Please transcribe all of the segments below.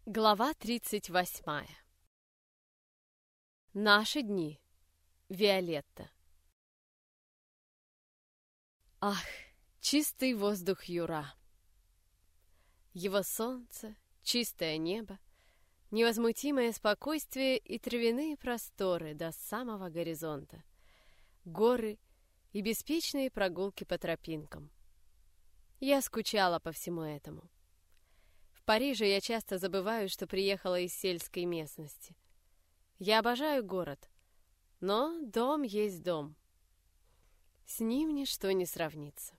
Глава 38. Наши дни. Виолетта. Ах, чистый воздух Юра. Его солнце, чистое небо, невозмутимое спокойствие и травяные просторы до самого горизонта, горы и беспечные прогулки по тропинкам. Я скучала по всему этому. В Париже я часто забываю, что приехала из сельской местности. Я обожаю город, но дом есть дом. С ним ничто не сравнится.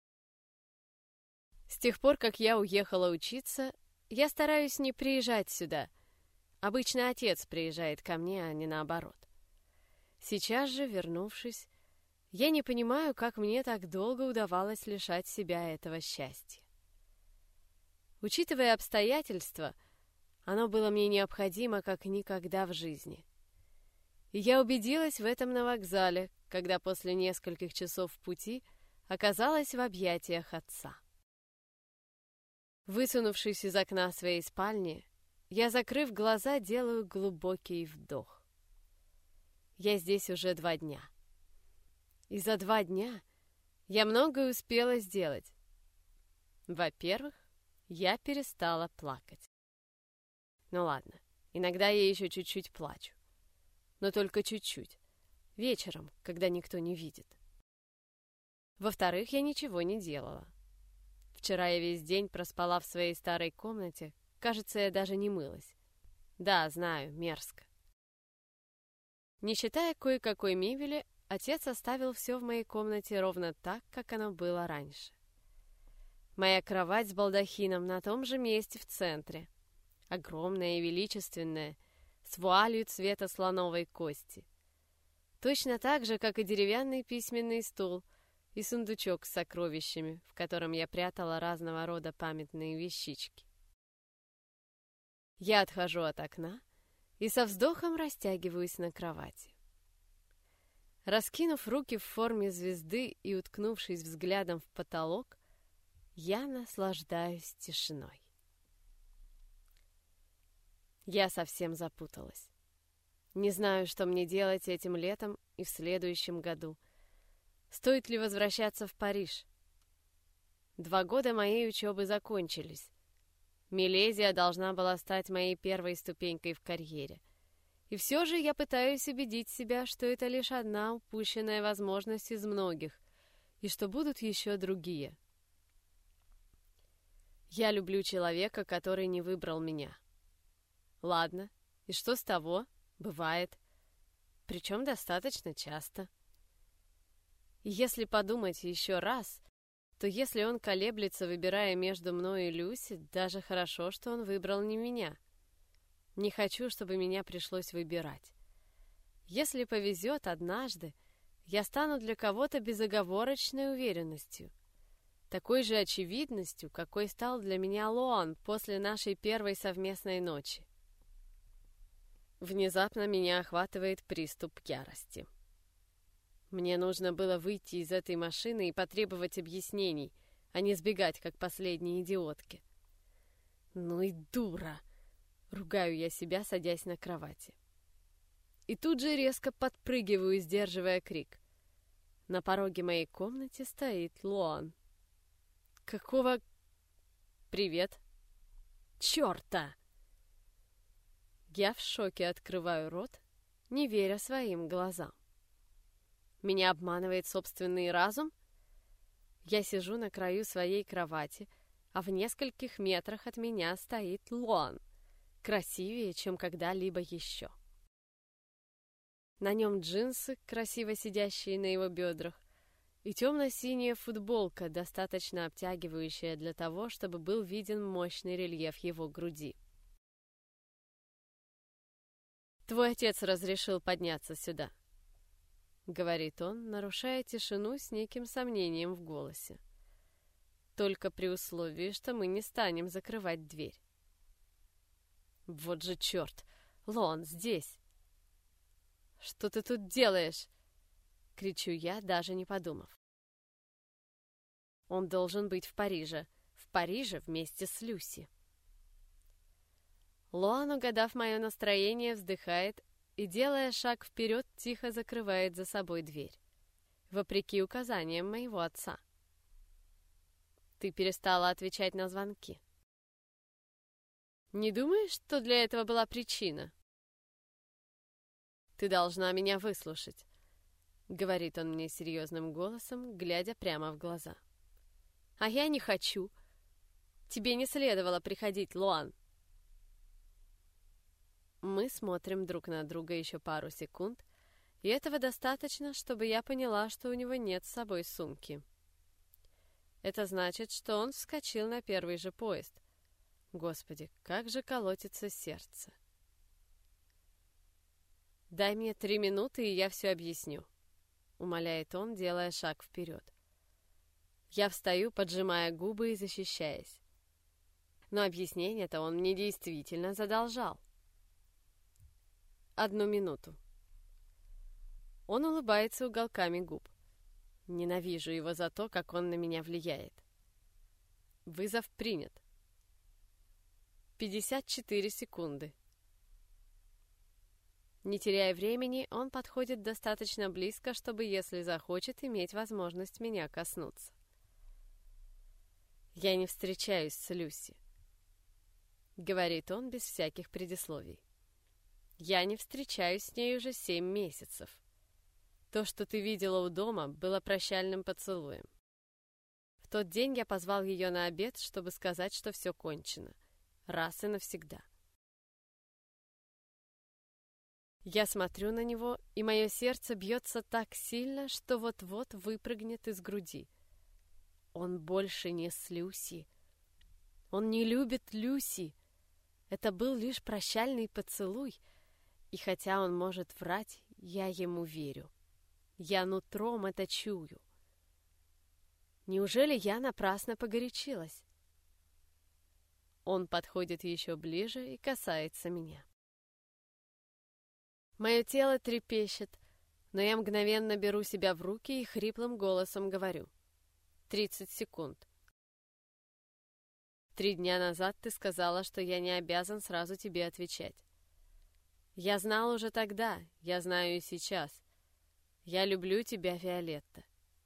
С тех пор, как я уехала учиться, я стараюсь не приезжать сюда. Обычно отец приезжает ко мне, а не наоборот. Сейчас же, вернувшись, я не понимаю, как мне так долго удавалось лишать себя этого счастья. Учитывая обстоятельства, оно было мне необходимо как никогда в жизни. И я убедилась в этом на вокзале, когда после нескольких часов пути оказалась в объятиях отца. Высунувшись из окна своей спальни, я, закрыв глаза, делаю глубокий вдох. Я здесь уже 2 дня. И за 2 дня я многое успела сделать. Во-первых, я перестала плакать. Ну ладно, иногда я еще чуть-чуть плачу. Но только чуть-чуть. Вечером, когда никто не видит. Во-вторых, я ничего не делала. Вчера я весь день проспала в своей старой комнате. Кажется, я даже не мылась. Да, знаю, мерзко. Не считая кое-какой мебели, отец оставил все в моей комнате ровно так, как оно было раньше. Моя кровать с балдахином на том же месте в центре. Огромная и величественная, с вуалью цвета слоновой кости. Точно так же, как и деревянный письменный стол и сундучок с сокровищами, в котором я прятала разного рода памятные вещички. Я отхожу от окна и со вздохом растягиваюсь на кровати. Раскинув руки в форме звезды и уткнувшись взглядом в потолок, я наслаждаюсь тишиной. Я совсем запуталась. Не знаю, что мне делать этим летом и в следующем году. Стоит ли возвращаться в Париж? 2 года моей учебы закончились. Милезия должна была стать моей первой ступенькой в карьере. И все же я пытаюсь убедить себя, что это лишь одна упущенная возможность из многих, и что будут еще другие. Я люблю человека, который не выбрал меня. Ладно, и что с того? Бывает. Причем достаточно часто. И если подумать еще раз, то если он колеблется, выбирая между мной и Люси, даже хорошо, что он выбрал не меня. Не хочу, чтобы меня пришлось выбирать. Если повезет однажды, я стану для кого-то безоговорочной уверенностью. Такой же очевидностью, какой стал для меня Лоан после нашей первой совместной ночи. Внезапно меня охватывает приступ ярости. Мне нужно было выйти из этой машины и потребовать объяснений, а не сбегать, как последние идиотки. Ну и дура! Ругаю я себя, садясь на кровати. И тут же резко подпрыгиваю, сдерживая крик. На пороге моей комнаты стоит Лоан. Какого... Привет. Чёрта! Я в шоке открываю рот, не веря своим глазам. Меня обманывает собственный разум? Я сижу на краю своей кровати, а в нескольких метрах от меня стоит Лоан, красивее, чем когда-либо еще. На нем джинсы, красиво сидящие на его бедрах, и темно-синяя футболка, достаточно обтягивающая для того, чтобы был виден мощный рельеф его груди. «Твой отец разрешил подняться сюда», — говорит он, нарушая тишину с неким сомнением в голосе. «Только при условии, что мы не станем закрывать дверь». «Вот же черт! Лоан здесь!» «Что ты тут делаешь?» — кричу я, даже не подумав. Он должен быть в Париже вместе с Люси. Лоан, угадав мое настроение, вздыхает и, делая шаг вперед, тихо закрывает за собой дверь. Вопреки указаниям моего отца. Ты перестала отвечать на звонки. Не думаешь, что для этого была причина? Ты должна меня выслушать, говорит он мне серьезным голосом, глядя прямо в глаза. А я не хочу. Тебе не следовало приходить, Лоан. Мы смотрим друг на друга еще пару секунд, и этого достаточно, чтобы я поняла, что у него нет с собой сумки. Это значит, что он вскочил на первый же поезд. Господи, как же колотится сердце. «Дай мне 3 минуты, и я все объясню», — умоляет он, делая шаг вперед. Я встаю, поджимая губы и защищаясь. Но объяснение-то он мне действительно задолжал. 1 минуту. Он улыбается уголками губ. Ненавижу его за то, как он на меня влияет. Вызов принят. 54 секунды. Не теряя времени, он подходит достаточно близко, чтобы, если захочет, иметь возможность меня коснуться. «Я не встречаюсь с Люси», — говорит он без всяких предисловий. «Я не встречаюсь с ней уже 7 месяцев. То, что ты видела у дома, было прощальным поцелуем. В тот день я позвал ее на обед, чтобы сказать, что все кончено. Раз и навсегда». Я смотрю на него, и мое сердце бьется так сильно, что вот-вот выпрыгнет из груди. Он больше не с Люси. Он не любит Люси. Это был лишь прощальный поцелуй, и хотя он может врать, я ему верю. Я нутром это чую. Неужели я напрасно погорячилась? Он подходит еще ближе и касается меня. Мое тело трепещет, но я мгновенно беру себя в руки и хриплым голосом говорю. 30 секунд. 3 дня назад ты сказала, что я не обязан сразу тебе отвечать. Я знал уже тогда, я знаю и сейчас. Я люблю тебя, Виолетта.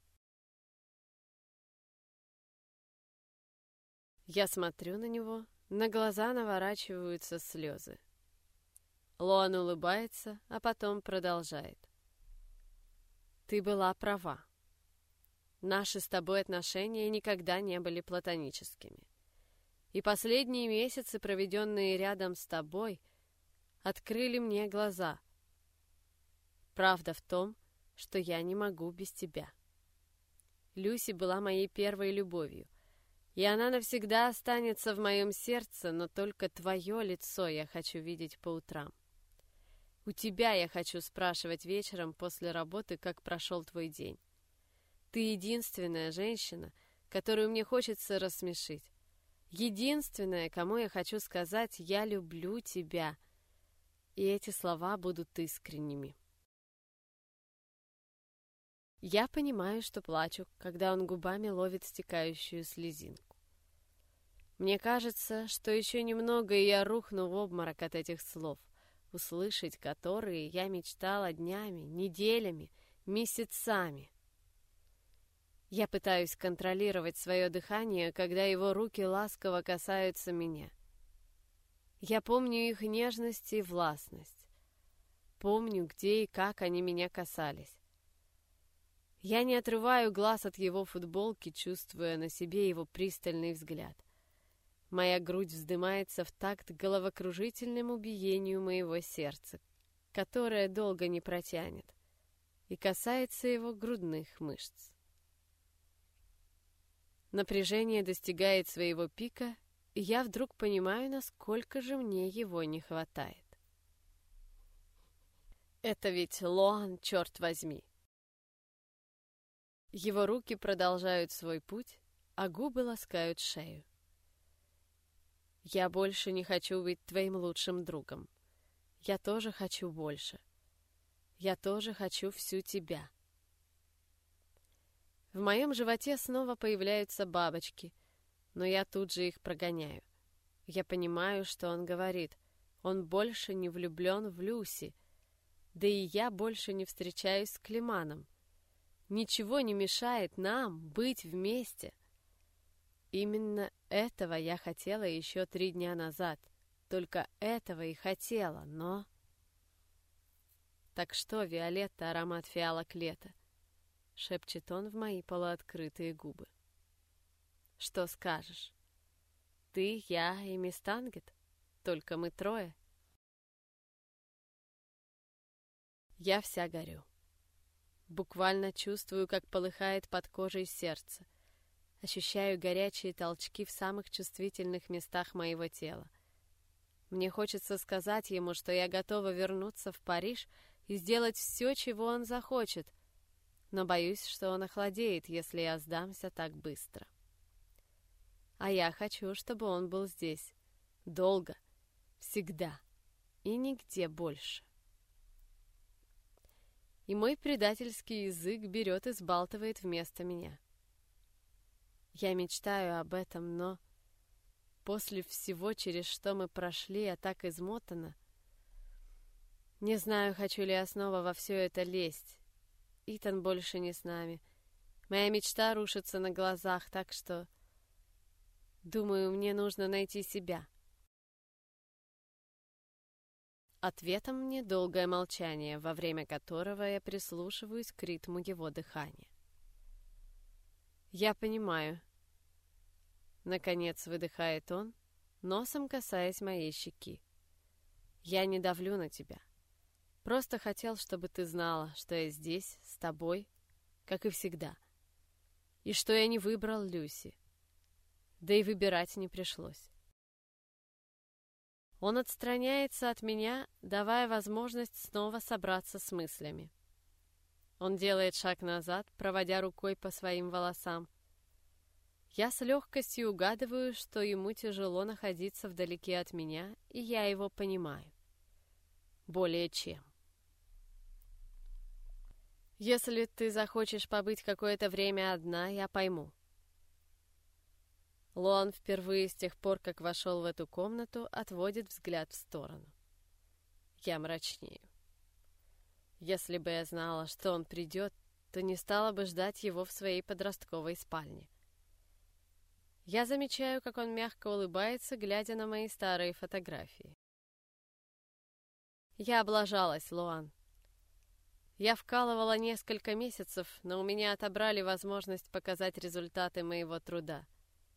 Я смотрю на него, на глаза наворачиваются слезы. Лоан улыбается, а потом продолжает. Ты была права. Наши с тобой отношения никогда не были платоническими. И последние месяцы, проведенные рядом с тобой, открыли мне глаза. Правда в том, что я не могу без тебя. Люси была моей первой любовью, и она навсегда останется в моем сердце, но только твое лицо я хочу видеть по утрам. У тебя я хочу спрашивать вечером после работы, как прошел твой день. Ты единственная женщина, которую мне хочется рассмешить. Единственная, кому я хочу сказать «я люблю тебя». И эти слова будут искренними. Я понимаю, что плачу, когда он губами ловит стекающую слезинку. Мне кажется, что еще немного, и я рухну в обморок от этих слов, услышать которые я мечтала днями, неделями, месяцами. Я пытаюсь контролировать свое дыхание, когда его руки ласково касаются меня. Я помню их нежность и властность. Помню, где и как они меня касались. Я не отрываю глаз от его футболки, чувствуя на себе его пристальный взгляд. Моя грудь вздымается в такт головокружительному биению моего сердца, которое долго не протянет, и касается его грудных мышц. Напряжение достигает своего пика, и я вдруг понимаю, насколько же мне его не хватает. Это ведь Лоан, черт возьми. Его руки продолжают свой путь, а губы ласкают шею. Я больше не хочу быть твоим лучшим другом. Я тоже хочу больше. Я тоже хочу всю тебя. В моем животе снова появляются бабочки, но я тут же их прогоняю. Я понимаю, что он говорит. Он больше не влюблен в Люси, да и я больше не встречаюсь с Климаном. Ничего не мешает нам быть вместе. Именно этого я хотела еще 3 дня назад. Только этого и хотела, но... «Так что, Виолетта, аромат фиалок лета?» — шепчет он в мои полуоткрытые губы. «Что скажешь? Ты, я и мисс Тангет? Только мы 3?» Я вся горю. Буквально чувствую, как полыхает под кожей сердце. Ощущаю горячие толчки в самых чувствительных местах моего тела. Мне хочется сказать ему, что я готова вернуться в Париж и сделать все, чего он захочет, но боюсь, что он охладеет, если я сдамся так быстро. А я хочу, чтобы он был здесь. Долго. Всегда. И нигде больше. И мой предательский язык берет и сбалтывает вместо меня. Я мечтаю об этом, но после всего, через что мы прошли, я так измотана. Не знаю, хочу ли я снова во все это лезть. Итан больше не с нами. Моя мечта рушится на глазах, так что... Думаю, мне нужно найти себя. Ответом мне долгое молчание, во время которого я прислушиваюсь к ритму его дыхания. «Я понимаю». Наконец выдыхает он, носом касаясь моей щеки. «Я не давлю на тебя. Просто хотел, чтобы ты знала, что я здесь, с тобой, как и всегда. И что я не выбрал Люси. Да и выбирать не пришлось». Он отстраняется от меня, давая возможность снова собраться с мыслями. Он делает шаг назад, проводя рукой по своим волосам. Я с легкостью угадываю, что ему тяжело находиться вдалеке от меня, и я его понимаю. Более чем. «Если ты захочешь побыть какое-то время одна, я пойму». Лоан впервые с тех пор, как вошел в эту комнату, отводит взгляд в сторону. Я мрачнею. Если бы я знала, что он придет, то не стала бы ждать его в своей подростковой спальне. Я замечаю, как он мягко улыбается, глядя на мои старые фотографии. Я облажалась, Лоан. Я вкалывала несколько месяцев, но у меня отобрали возможность показать результаты моего труда.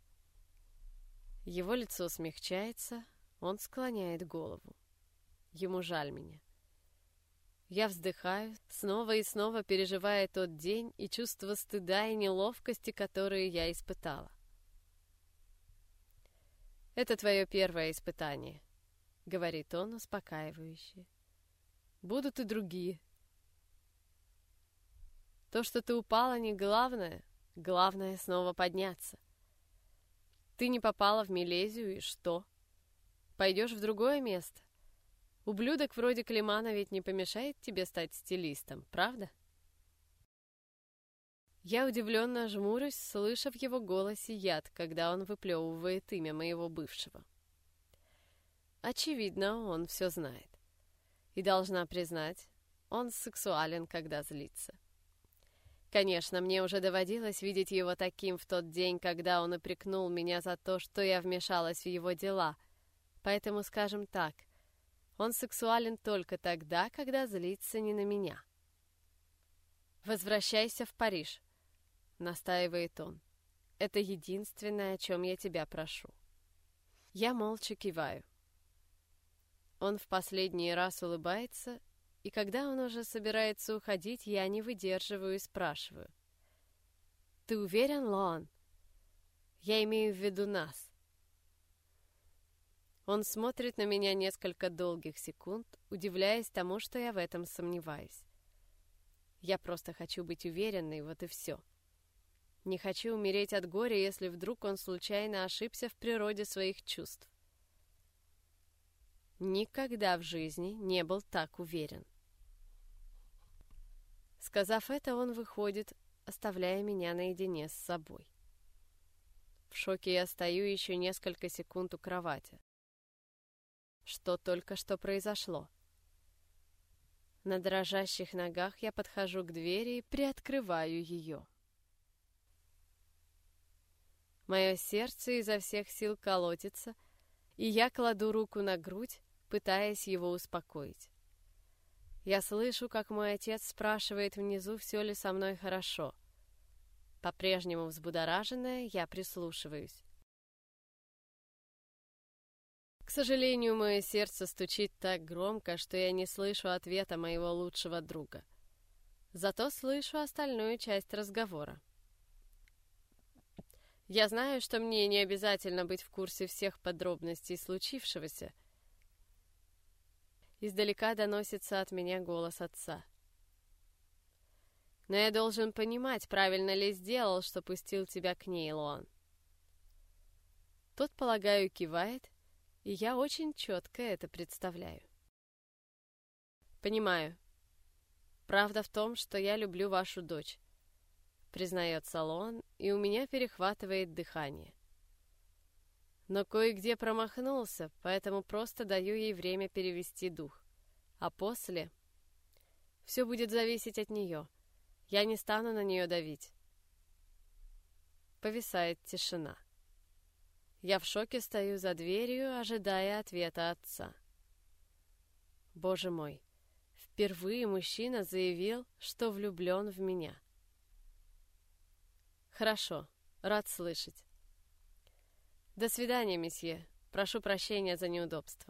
Его лицо смягчается, он склоняет голову. Ему жаль меня. Я вздыхаю, снова и снова переживая тот день и чувство стыда и неловкости, которые я испытала. «Это твое первое испытание», — говорит он успокаивающе. «Будут и другие. То, что ты упала, не главное. Главное снова подняться. Ты не попала в Милезию, и что? Пойдешь в другое место? Ублюдок вроде Климана ведь не помешает тебе стать стилистом, правда?» Я удивленно жмурюсь, слыша в его голосе яд, когда он выплевывает имя моего бывшего. Очевидно, он все знает. И должна признать, он сексуален, когда злится. Конечно, мне уже доводилось видеть его таким в тот день, когда он упрекнул меня за то, что я вмешалась в его дела. Поэтому, скажем так, он сексуален только тогда, когда злится не на меня. «Возвращайся в Париж», — настаивает он. «Это единственное, о чем я тебя прошу». Я молча киваю. Он в последний раз улыбается, и когда он уже собирается уходить, я не выдерживаю и спрашиваю. «Ты уверен, Лоан? Я имею в виду нас». Он смотрит на меня несколько долгих секунд, удивляясь тому, что я в этом сомневаюсь. Я просто хочу быть уверенной, вот и все. Не хочу умереть от горя, если вдруг он случайно ошибся в природе своих чувств. Никогда в жизни не был так уверен. Сказав это, он выходит, оставляя меня наедине с собой. В шоке я стою еще несколько секунд у кровати. что только что произошло. На дрожащих ногах я подхожу к двери и приоткрываю ее. Мое сердце изо всех сил колотится, и я кладу руку на грудь, пытаясь его успокоить. Я слышу, как мой отец спрашивает внизу, все ли со мной хорошо. По-прежнему взбудораженная, я прислушиваюсь. К сожалению, мое сердце стучит так громко, что я не слышу ответа моего лучшего друга. Зато слышу остальную часть разговора. Я знаю, что мне не обязательно быть в курсе всех подробностей случившегося. Издалека доносится от меня голос отца. Но я должен понимать, правильно ли сделал, что пустил тебя к ней, Лоан. Тот, полагаю, кивает, и я очень четко это представляю. Понимаю. Правда в том, что я люблю вашу дочь, признается Лоан, и у меня перехватывает дыхание. Но кое-где промахнулся, поэтому просто даю ей время перевести дух. А после... Все будет зависеть от нее. Я не стану на нее давить. Повисает тишина. Я в шоке стою за дверью, ожидая ответа отца. Боже мой, впервые мужчина заявил, что влюблен в меня. Хорошо, рад слышать. До свидания, месье. Прошу прощения за неудобство.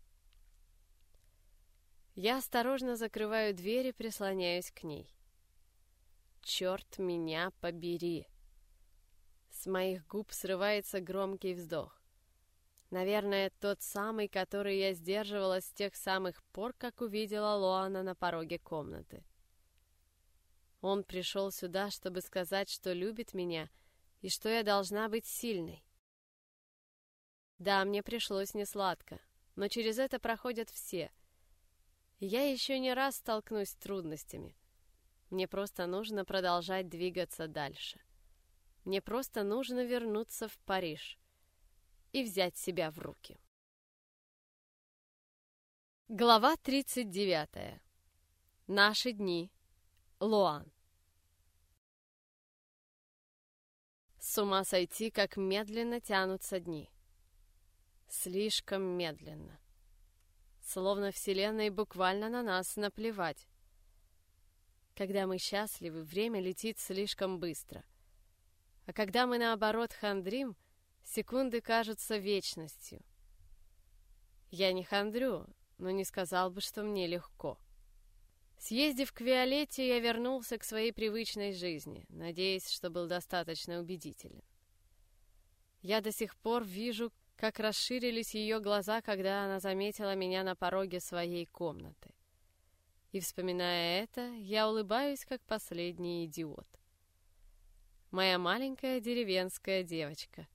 Я осторожно закрываю дверь и прислоняюсь к ней. Черт меня побери! С моих губ срывается громкий вздох. Наверное, тот самый, который я сдерживала с тех самых пор, как увидела Лоана на пороге комнаты. Он пришел сюда, чтобы сказать, что любит меня и что я должна быть сильной. Да, мне пришлось несладко, но через это проходят все. И я еще не раз столкнусь с трудностями. Мне просто нужно продолжать двигаться дальше. Мне просто нужно вернуться в Париж и взять себя в руки. Глава 39. Наши дни. Лоан. С ума сойти, как медленно тянутся дни. Слишком медленно. Словно Вселенной буквально на нас наплевать. Когда мы счастливы, время летит слишком быстро. А когда мы, наоборот, хандрим, секунды кажутся вечностью. Я не хандрю, но не сказал бы, что мне легко. Съездив к Виолетте, я вернулся к своей привычной жизни, надеясь, что был достаточно убедителен. Я до сих пор вижу, как расширились ее глаза, когда она заметила меня на пороге своей комнаты. И, вспоминая это, я улыбаюсь, как последний идиот. Моя маленькая деревенская девочка.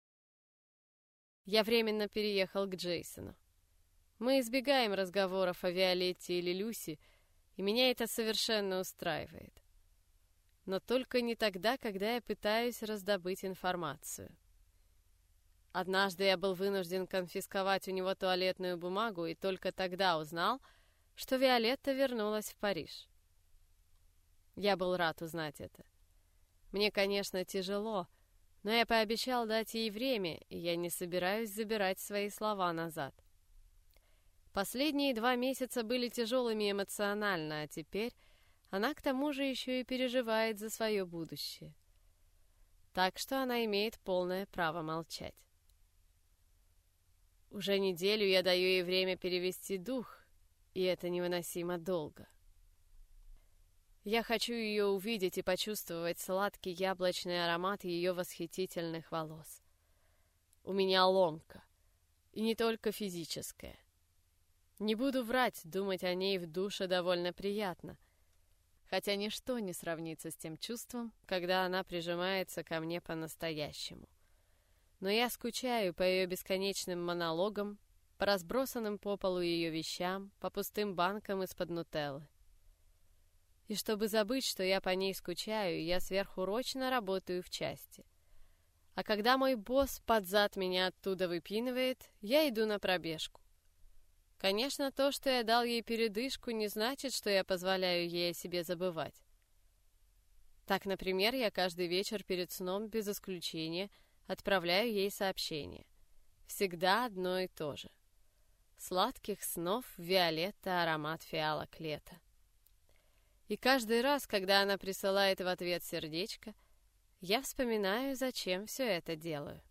Я временно переехал к Джейсону. Мы избегаем разговоров о Виолетте или Люси, и меня это совершенно устраивает. Но только не тогда, когда я пытаюсь раздобыть информацию. Однажды я был вынужден конфисковать у него туалетную бумагу и только тогда узнал, что Виолетта вернулась в Париж. Я был рад узнать это. Мне, конечно, тяжело, но я пообещал дать ей время, и я не собираюсь забирать свои слова назад. Последние 2 месяца были тяжелыми эмоционально, а теперь она к тому же еще и переживает за свое будущее. Так что она имеет полное право молчать. Уже неделю я даю ей время перевести дух, и это невыносимо долго. Я хочу ее увидеть и почувствовать сладкий яблочный аромат ее восхитительных волос. У меня ломка, и не только физическая. Не буду врать, думать о ней в душе довольно приятно, хотя ничто не сравнится с тем чувством, когда она прижимается ко мне по-настоящему. Но я скучаю по ее бесконечным монологам, по разбросанным по полу ее вещам, по пустым банкам из-под нутеллы. И чтобы забыть, что я по ней скучаю, я сверхурочно работаю в части. А когда мой босс под зад меня оттуда выпинывает, я иду на пробежку. Конечно, то, что я дал ей передышку, не значит, что я позволяю ей о себе забывать. Так, например, я каждый вечер перед сном, без исключения, отправляю ей сообщение. Всегда одно и то же. Сладких снов, Виолетта, аромат фиалок лета. И каждый раз, когда она присылает в ответ сердечко, я вспоминаю, зачем все это делаю.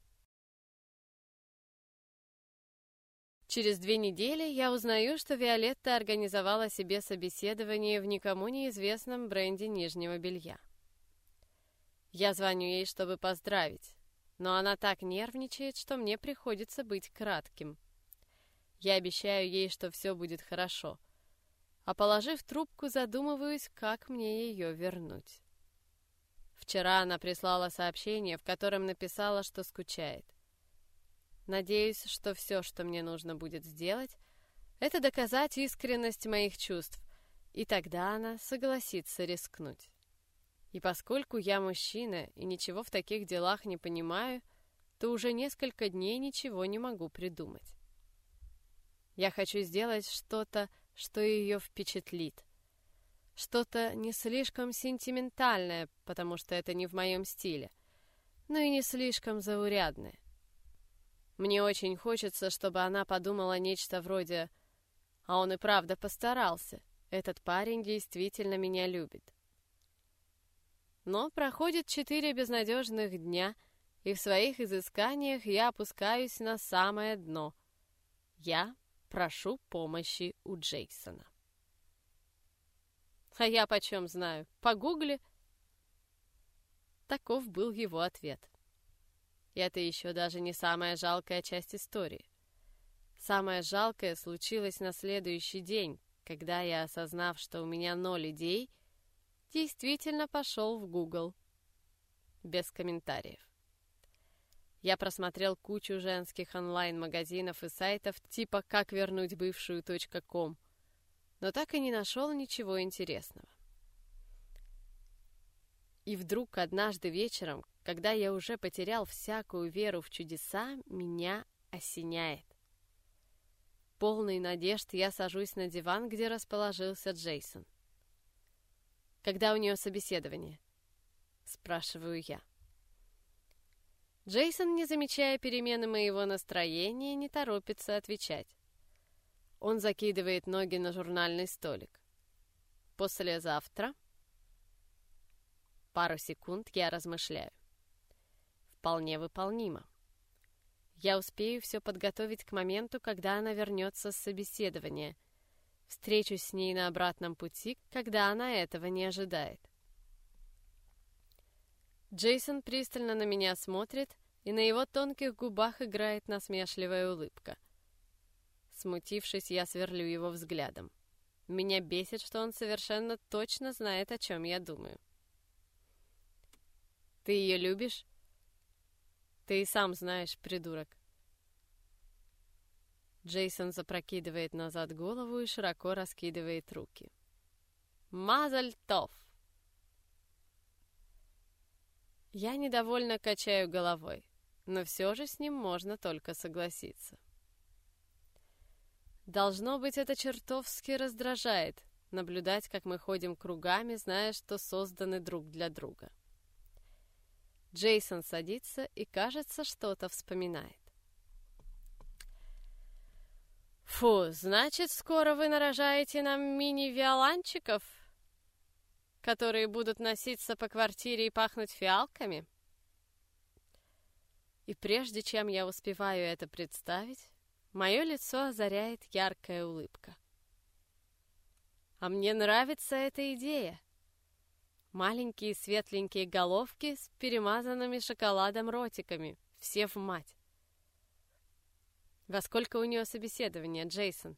Через 2 недели я узнаю, что Виолетта организовала себе собеседование в никому неизвестном бренде нижнего белья. Я звоню ей, чтобы поздравить, но она так нервничает, что мне приходится быть кратким. Я обещаю ей, что все будет хорошо, а положив трубку, задумываюсь, как мне ее вернуть. Вчера она прислала сообщение, в котором написала, что скучает. Надеюсь, что все, что мне нужно будет сделать, это доказать искренность моих чувств, и тогда она согласится рискнуть. И поскольку я мужчина и ничего в таких делах не понимаю, то уже несколько дней ничего не могу придумать. Я хочу сделать что-то, что ее впечатлит. Что-то не слишком сентиментальное, потому что это не в моем стиле, но и не слишком заурядное. Мне очень хочется, чтобы она подумала нечто вроде: «А он и правда постарался. Этот парень действительно меня любит». Но проходит 4 безнадежных дня, и в своих изысканиях я опускаюсь на самое дно. Я прошу помощи у Джейсона. А я почем знаю? Погугли. Таков был его ответ. И это еще даже не самая жалкая часть истории. Самое жалкое случилось на следующий день, когда я, осознав, что у меня 0 идей, действительно пошел в Google. Без комментариев. Я просмотрел кучу женских онлайн-магазинов и сайтов типа «Как вернуть бывшую .com», но так и не нашел ничего интересного. И вдруг однажды вечером, когда я уже потерял всякую веру в чудеса, меня осеняет. Полный надежд я сажусь на диван, где расположился Джейсон. «Когда у нее собеседование?» — спрашиваю я. Джейсон, не замечая перемены моего настроения, не торопится отвечать. Он закидывает ноги на журнальный столик. «Послезавтра?» Пару секунд я размышляю. Вполне выполнимо. Я успею все подготовить к моменту, когда она вернется с собеседования. Встречусь с ней на обратном пути, когда она этого не ожидает. Джейсон пристально на меня смотрит, и на его тонких губах играет насмешливая улыбка. Смутившись, я сверлю его взглядом. Меня бесит, что он совершенно точно знает, о чем я думаю. «Ты ее любишь?» «Ты и сам знаешь, придурок». Джейсон запрокидывает назад голову и широко раскидывает руки. «Мазаль тов!» Я недовольно качаю головой, но все же с ним можно только согласиться. Должно быть, это чертовски раздражает, наблюдать, как мы ходим кругами, зная, что созданы друг для друга. Джейсон садится и, кажется, что-то вспоминает. «Фу, значит, скоро вы нарожаете нам мини-виоланчиков, которые будут носиться по квартире и пахнуть фиалками?» И прежде чем я успеваю это представить, мое лицо озаряет яркая улыбка. А мне нравится эта идея. Маленькие светленькие головки с перемазанными шоколадом ротиками, все в мать. «Во сколько у нее собеседование, Джейсон?»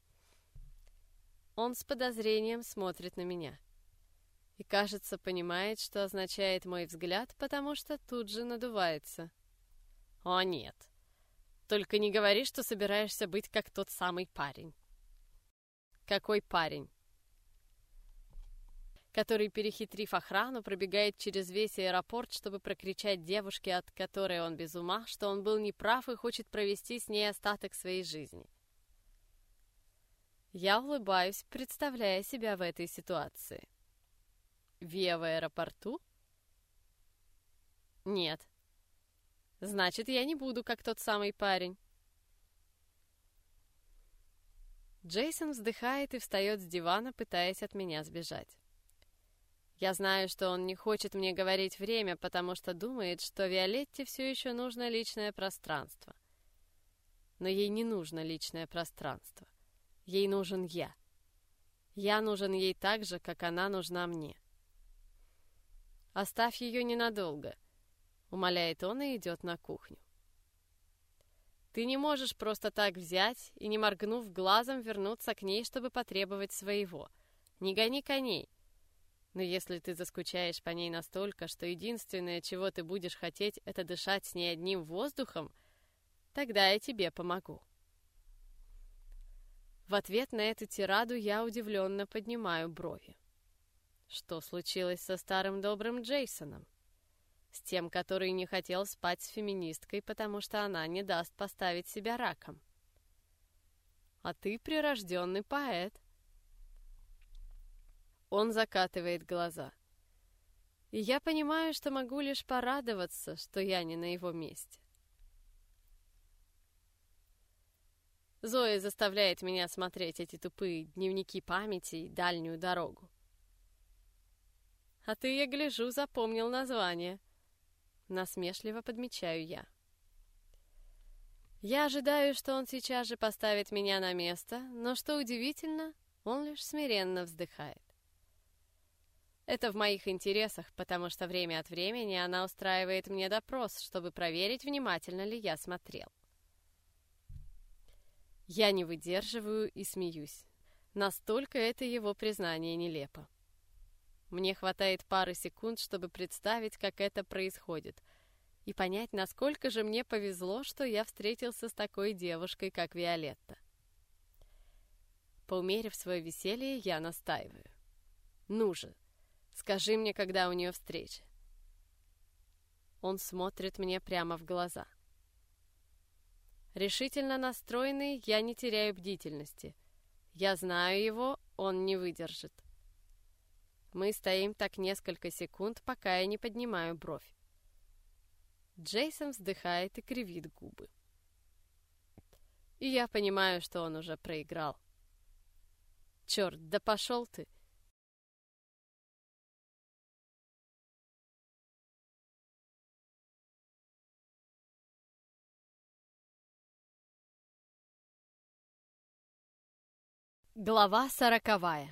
Он с подозрением смотрит на меня. И, кажется, понимает, что означает мой взгляд, потому что тут же надувается. «О, нет. Только не говори, что собираешься быть как тот самый парень». «Какой парень?» Который, перехитрив охрану, пробегает через весь аэропорт, чтобы прокричать девушке, от которой он без ума, что он был неправ и хочет провести с ней остаток своей жизни. Я улыбаюсь, представляя себя в этой ситуации. Виа в аэропорту? Нет. Значит, я не буду как тот самый парень. Джейсон вздыхает и встает с дивана, пытаясь от меня сбежать. Я знаю, что он не хочет мне говорить время, потому что думает, что Виолетте все еще нужно личное пространство. Но ей не нужно личное пространство. Ей нужен я. Я нужен ей так же, как она нужна мне. «Оставь ее ненадолго», — умоляет он и идет на кухню. «Ты не можешь просто так взять и, не моргнув глазом, вернуться к ней, чтобы потребовать своего. Не гони коней. Но если ты заскучаешь по ней настолько, что единственное, чего ты будешь хотеть, это дышать с ней одним воздухом, тогда я тебе помогу». В ответ на эту тираду я удивленно поднимаю брови. Что случилось со старым добрым Джейсоном? С тем, который не хотел спать с феминисткой, потому что она не даст поставить себя раком. А ты прирожденный поэт. Он закатывает глаза. И я понимаю, что могу лишь порадоваться, что я не на его месте. Зоя заставляет меня смотреть эти тупые дневники памяти и дальнюю дорогу. А ты, я гляжу, запомнил название. Насмешливо подмечаю я. Я ожидаю, что он сейчас же поставит меня на место, но, что удивительно, он лишь смиренно вздыхает. Это в моих интересах, потому что время от времени она устраивает мне допрос, чтобы проверить, внимательно ли я смотрел. Я не выдерживаю и смеюсь. Настолько это его признание нелепо. Мне хватает пары секунд, чтобы представить, как это происходит, и понять, насколько же мне повезло, что я встретился с такой девушкой, как Виолетта. Поумерив свое веселье, я настаиваю. «Ну же, скажи мне, когда у нее встреча». Он смотрит мне прямо в глаза. Решительно настроенный, я не теряю бдительности. Я знаю его, он не выдержит. Мы стоим так несколько секунд, пока я не поднимаю бровь. Джейсон вздыхает и кривит губы. И я понимаю, что он уже проиграл. Черт, да пошел ты! Глава 40.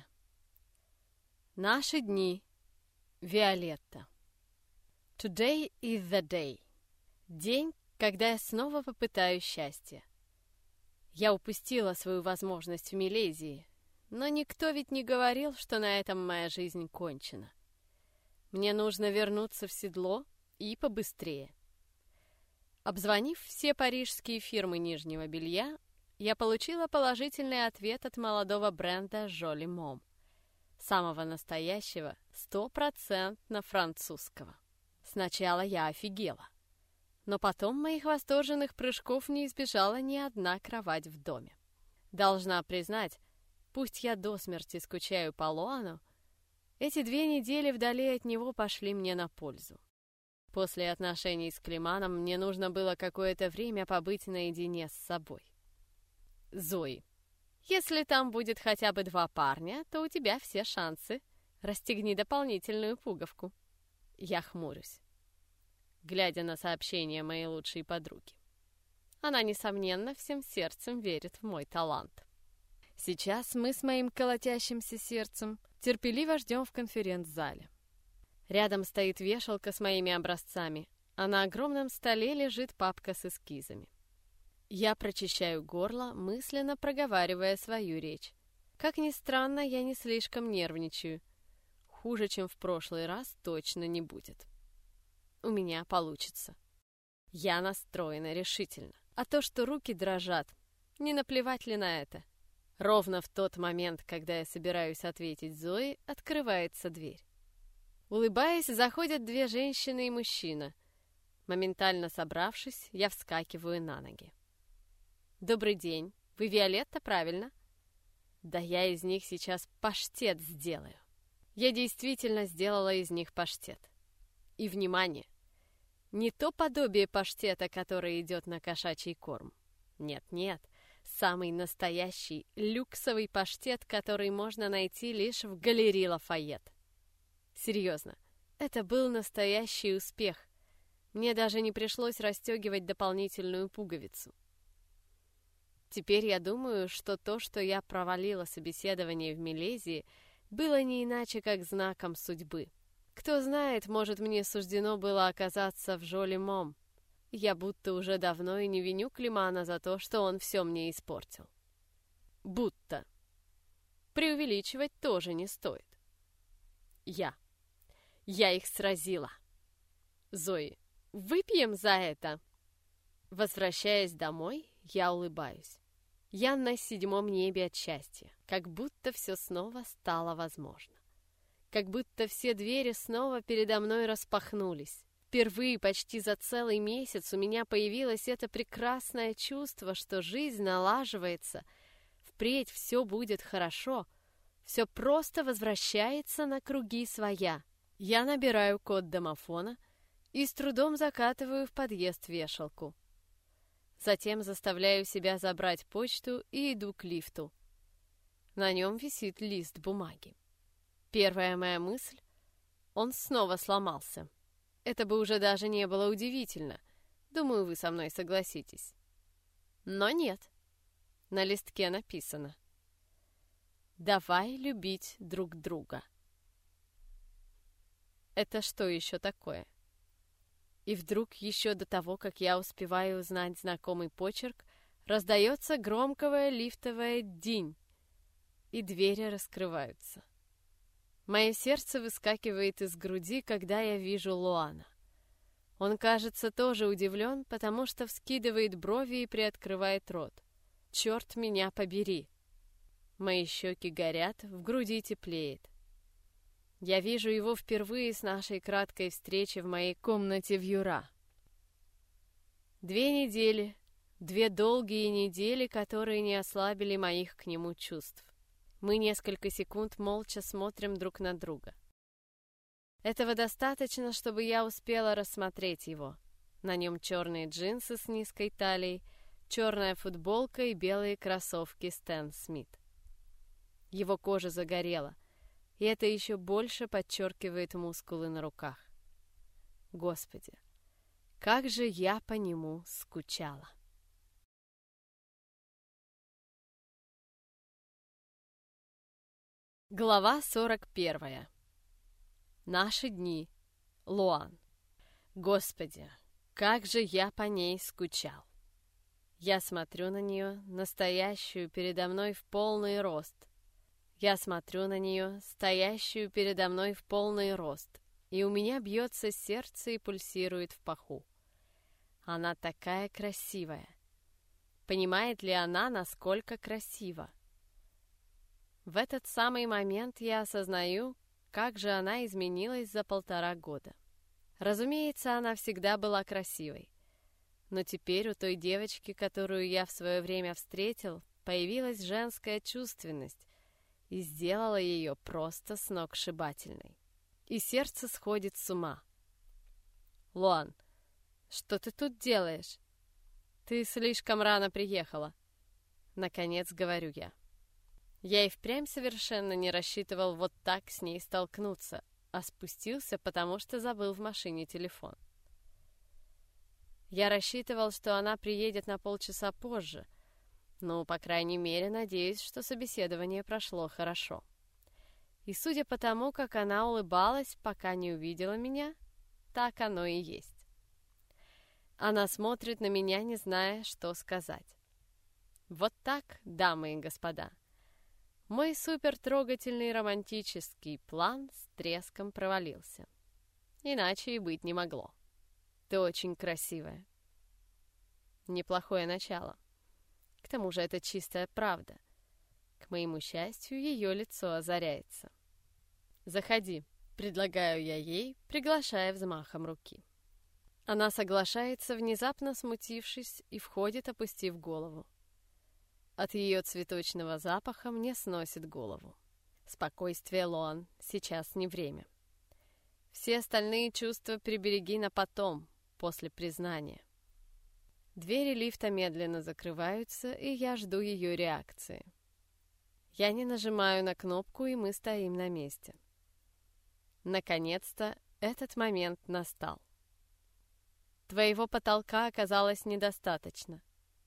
Наши дни. Виолетта. Today is the day. День, когда я снова попытаюсь счастья. Я упустила свою возможность в Милезии, но никто ведь не говорил, что на этом моя жизнь кончена. Мне нужно вернуться в седло и побыстрее. Обзвонив все парижские фирмы нижнего белья, я получила положительный ответ от молодого бренда Joli Mom. Самого настоящего, 100% французского. Сначала я офигела. Но потом моих восторженных прыжков не избежала ни одна кровать в доме. Должна признать, пусть я до смерти скучаю по Луану, эти 2 недели вдали от него пошли мне на пользу. После отношений с Климаном мне нужно было какое-то время побыть наедине с собой. Зои. Если там будет хотя бы 2 парня, то у тебя все шансы. Расстегни дополнительную пуговку. Я хмурюсь, глядя на сообщение моей лучшей подруги. Она, несомненно, всем сердцем верит в мой талант. Сейчас мы с моим колотящимся сердцем терпеливо ждем в конференц-зале. Рядом стоит вешалка с моими образцами, а на огромном столе лежит папка с эскизами. Я прочищаю горло, мысленно проговаривая свою речь. Как ни странно, я не слишком нервничаю. Хуже, чем в прошлый раз, точно не будет. У меня получится. Я настроена решительно. А то, что руки дрожат, не наплевать ли на это? Ровно в тот момент, когда я собираюсь ответить Зое, открывается дверь. Улыбаясь, заходят 2 женщины и мужчина. Моментально собравшись, я вскакиваю на ноги. «Добрый день. Вы Виолетта, правильно?» Да я из них сейчас паштет сделаю. Я действительно сделала из них паштет. И, внимание, не то подобие паштета, который идет на кошачий корм. Нет-нет, самый настоящий люксовый паштет, который можно найти лишь в галерее Лафайет. Серьезно, это был настоящий успех. Мне даже не пришлось расстегивать дополнительную пуговицу. Теперь я думаю, что то, что я провалила собеседование в Милезии, было не иначе, как знаком судьбы. Кто знает, может, мне суждено было оказаться в Жолимом. Я будто уже давно и не виню Климана за то, что он все мне испортил. Будто. Преувеличивать тоже не стоит. Я их сразила. Зои, выпьем за это? Возвращаясь домой, я улыбаюсь. Я на 7-м небе от счастья, как будто все снова стало возможно. Как будто все двери снова передо мной распахнулись. Впервые почти за целый месяц у меня появилось это прекрасное чувство, что жизнь налаживается, впредь все будет хорошо, все просто возвращается на круги своя. Я набираю код домофона и с трудом закатываю в подъезд вешалку. Затем заставляю себя забрать почту и иду к лифту. На нем висит лист бумаги. Первая моя мысль — он снова сломался. Это бы уже даже не было удивительно. Думаю, вы со мной согласитесь. Но нет. На листке написано: «Давай любить друг друга». Это что еще такое? И вдруг, еще до того, как я успеваю узнать знакомый почерк, раздается громкое лифтовое «динь», и двери раскрываются. Мое сердце выскакивает из груди, когда я вижу Луана. Он, кажется, тоже удивлен, потому что вскидывает брови и приоткрывает рот. Черт меня побери! Мои щеки горят, в груди теплеет. Я вижу его впервые с нашей краткой встречи в моей комнате в Юра. 2 недели, 2 долгие недели, которые не ослабили моих к нему чувств. Мы несколько секунд молча смотрим друг на друга. Этого достаточно, чтобы я успела рассмотреть его. На нем черные джинсы с низкой талией, черная футболка и белые кроссовки Стэн Смит. Его кожа загорела, и это еще больше подчеркивает мускулы на руках. Господи, как же я по нему скучала! Глава 41. Наши дни. Луан. Господи, как же я по ней скучал! Я смотрю на нее, настоящую передо мной в полный рост. Я смотрю на нее, стоящую передо мной в полный рост, и у меня бьется сердце и пульсирует в паху. Она такая красивая. Понимает ли она, насколько красива? В этот самый момент я осознаю, как же она изменилась за 1,5 года. Разумеется, она всегда была красивой. Но теперь у той девочки, которую я в свое время встретил, появилась женская чувственность и сделала ее просто сногсшибательной. И сердце сходит с ума. «Луан, что ты тут делаешь? Ты слишком рано приехала», — наконец говорю я. Я и впрямь совершенно не рассчитывал вот так с ней столкнуться, а спустился, потому что забыл в машине телефон. Я рассчитывал, что она приедет на полчаса позже, но, по крайней мере, надеюсь, что собеседование прошло хорошо. И судя по тому, как она улыбалась, пока не увидела меня, так оно и есть. Она смотрит на меня, не зная, что сказать. Вот так, дамы и господа. Мой супертрогательный романтический план с треском провалился. Иначе и быть не могло. Ты очень красивая. Неплохое начало. К тому же это чистая правда. К моему счастью, ее лицо озаряется. «Заходи», — предлагаю я ей, приглашая взмахом руки. Она соглашается, внезапно смутившись, и входит, опустив голову. От ее цветочного запаха мне сносит голову. Спокойствие, Лоан, сейчас не время. Все остальные чувства прибереги на потом, после признания. Двери лифта медленно закрываются, и я жду ее реакции. Я не нажимаю на кнопку, и мы стоим на месте. Наконец-то этот момент настал. Твоего потолка оказалось недостаточно.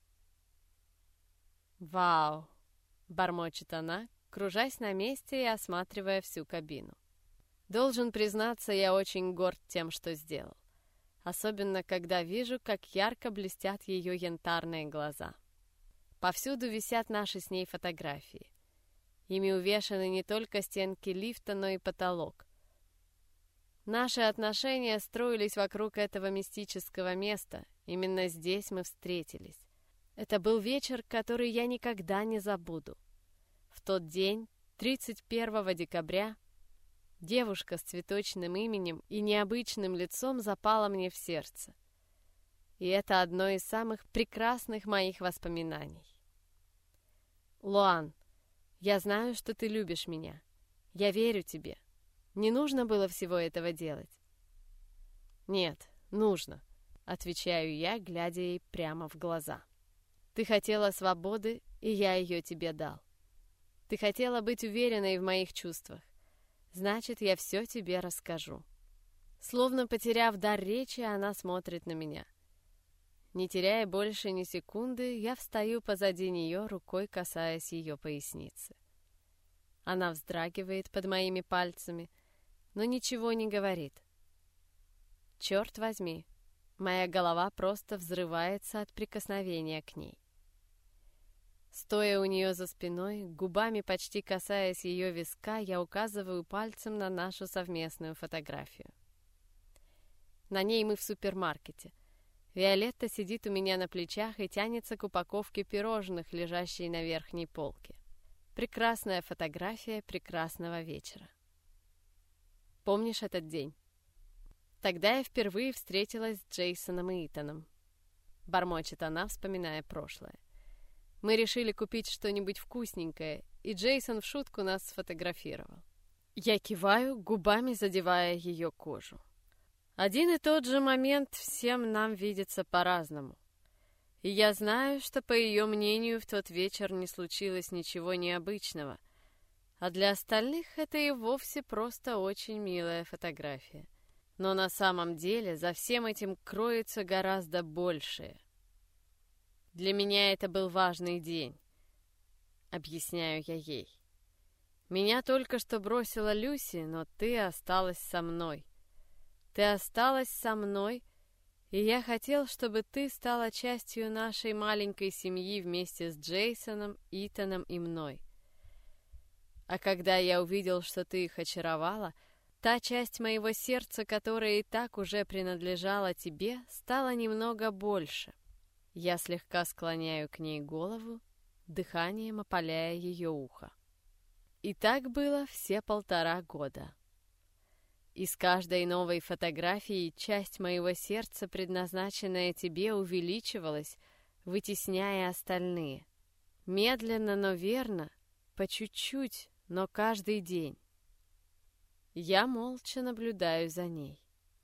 «Вау!» — бормочет она, кружась на месте и осматривая всю кабину. Должен признаться, я очень горд тем, что сделал. Особенно, когда вижу, как ярко блестят ее янтарные глаза. Повсюду висят наши с ней фотографии. Ими увешаны не только стенки лифта, но и потолок. Наши отношения строились вокруг этого мистического места. Именно здесь мы встретились. Это был вечер, который я никогда не забуду. В тот день, 31 декабря, девушка с цветочным именем и необычным лицом запала мне в сердце. И это одно из самых прекрасных моих воспоминаний. Лоан, я знаю, что ты любишь меня. Я верю тебе. Не нужно было всего этого делать. Нет, нужно, отвечаю я, глядя ей прямо в глаза. Ты хотела свободы, и я ее тебе дал. Ты хотела быть уверенной в моих чувствах. Значит, я все тебе расскажу. Словно потеряв дар речи, она смотрит на меня. Не теряя больше ни секунды, я встаю позади нее, рукой касаясь ее поясницы. Она вздрагивает под моими пальцами, но ничего не говорит. Черт возьми, моя голова просто взрывается от прикосновения к ней. Стоя у нее за спиной, губами почти касаясь ее виска, я указываю пальцем на нашу совместную фотографию. На ней мы в супермаркете. Виолетта сидит у меня на плечах и тянется к упаковке пирожных, лежащей на верхней полке. Прекрасная фотография прекрасного вечера. Помнишь этот день? Тогда я впервые встретилась с Джейсоном и Итаном. Бормочет она, вспоминая прошлое. Мы решили купить что-нибудь вкусненькое, и Джейсон в шутку нас сфотографировал. Я киваю, губами задевая ее кожу. Один и тот же момент всем нам видится по-разному. И я знаю, что, по ее мнению, в тот вечер не случилось ничего необычного, а для остальных это и вовсе просто очень милая фотография. Но на самом деле за всем этим кроется гораздо большее. Для меня это был важный день, объясняю я ей. Меня только что бросила Люси, но ты осталась со мной. Ты осталась со мной, и я хотел, чтобы ты стала частью нашей маленькой семьи вместе с Джейсоном, Итаном и мной. А когда я увидел, что ты их очаровала, та часть моего сердца, которая и так уже принадлежала тебе, стала немного больше. Я слегка склоняю к ней голову, дыханием опаляя ее ухо. И так было все 1,5 года. И с каждой новой фотографией часть моего сердца, предназначенная тебе, увеличивалась, вытесняя остальные. Медленно, но верно, по чуть-чуть, но каждый день. Я молча наблюдаю за ней.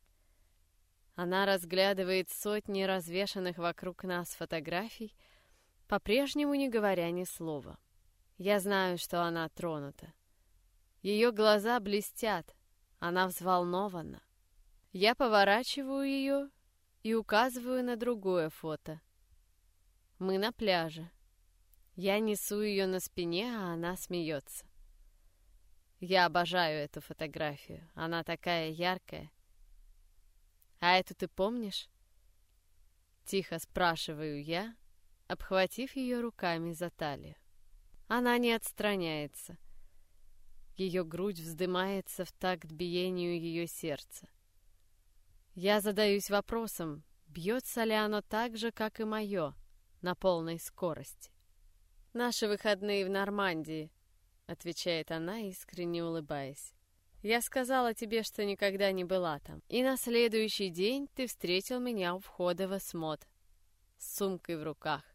Она разглядывает сотни развешанных вокруг нас фотографий, по-прежнему не говоря ни слова. Я знаю, что она тронута. Ее глаза блестят, она взволнована. Я поворачиваю ее и указываю на другое фото. Мы на пляже. Я несу ее на спине, а она смеется. Я обожаю эту фотографию, она такая яркая. «А эту ты помнишь?» Тихо спрашиваю я, обхватив ее руками за талию. Она не отстраняется. Ее грудь вздымается в такт биению ее сердца. Я задаюсь вопросом, бьется ли оно так же, как и мое, на полной скорости. «Наши выходные в Нормандии», — отвечает она, искренне улыбаясь. «Я сказала тебе, что никогда не была там. И на следующий день ты встретил меня у входа в Осмод с сумкой в руках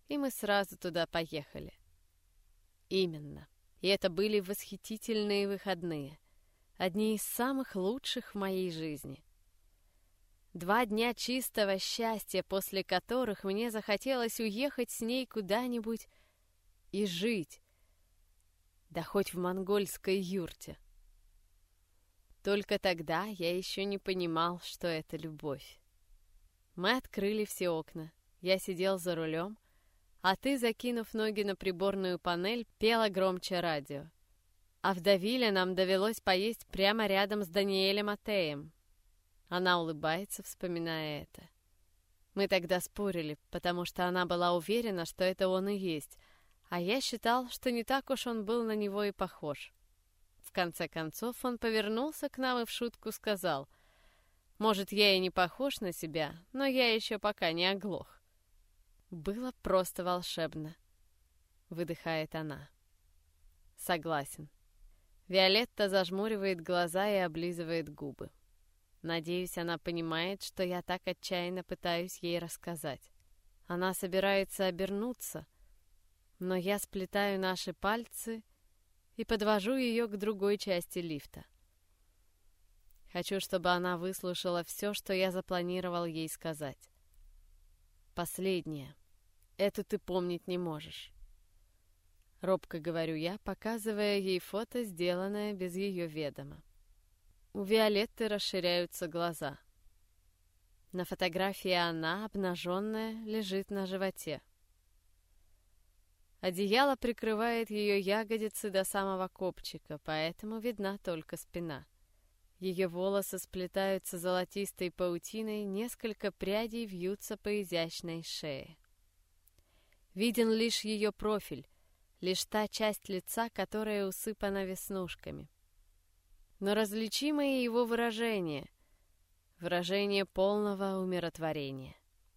и мы сразу туда поехали. Именно. И это были восхитительные выходные. Одни из самых лучших в моей жизни. 2 дня чистого счастья, после которых мне захотелось уехать с ней куда-нибудь и жить. Да хоть в монгольской юрте. Только тогда я еще не понимал, что это любовь. Мы открыли все окна. Я сидел за рулем, а ты, закинув ноги на приборную панель, пела громче радио. А в Давиле нам довелось поесть прямо рядом с Даниэлем Атеем. Она улыбается, вспоминая это. Мы тогда спорили, потому что она была уверена, что это он и есть, а я считал, что не так уж он был на него и похож. В конце концов он повернулся к нам и в шутку сказал: «Может, я и не похож на себя, но я еще пока не оглох». «Было просто волшебно», — выдыхает она. Согласен. Виолетта зажмуривает глаза и облизывает губы. Надеюсь, она понимает, что я так отчаянно пытаюсь ей рассказать. Она собирается обернуться, но я сплетаю наши пальцы и подвожу ее к другой части лифта. Хочу, чтобы она выслушала все, что я запланировал ей сказать. Последнее. Это ты помнить не можешь. Робко говорю я, показывая ей фото, сделанное без ее ведома. У Виолетты расширяются глаза. На фотографии она, обнаженная, лежит на животе. Одеяло прикрывает ее ягодицы до самого копчика, поэтому видна только спина. Ее волосы сплетаются золотистой паутиной, несколько прядей вьются по изящной шее. Виден лишь ее профиль, лишь та часть лица, которая усыпана веснушками. Но различимо и его выражение полного умиротворения.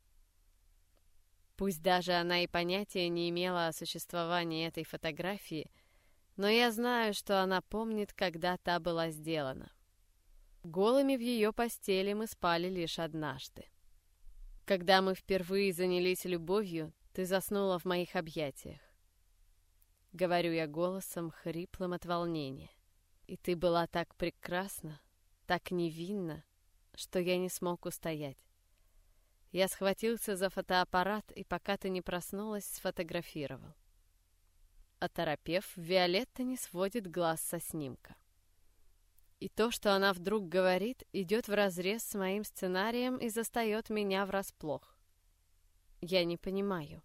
Пусть даже она и понятия не имела о существовании этой фотографии, но я знаю, что она помнит, когда та была сделана. Голыми в ее постели мы спали лишь однажды. Когда мы впервые занялись любовью, ты заснула в моих объятиях. Говорю я голосом, хриплым от волнения. И ты была так прекрасна, так невинна, что я не смог устоять. Я схватился за фотоаппарат и, пока ты не проснулась, сфотографировал. Оторопев, Виолетта не сводит глаз со снимка. И то, что она вдруг говорит, идет вразрез с моим сценарием и застает меня врасплох. Я не понимаю.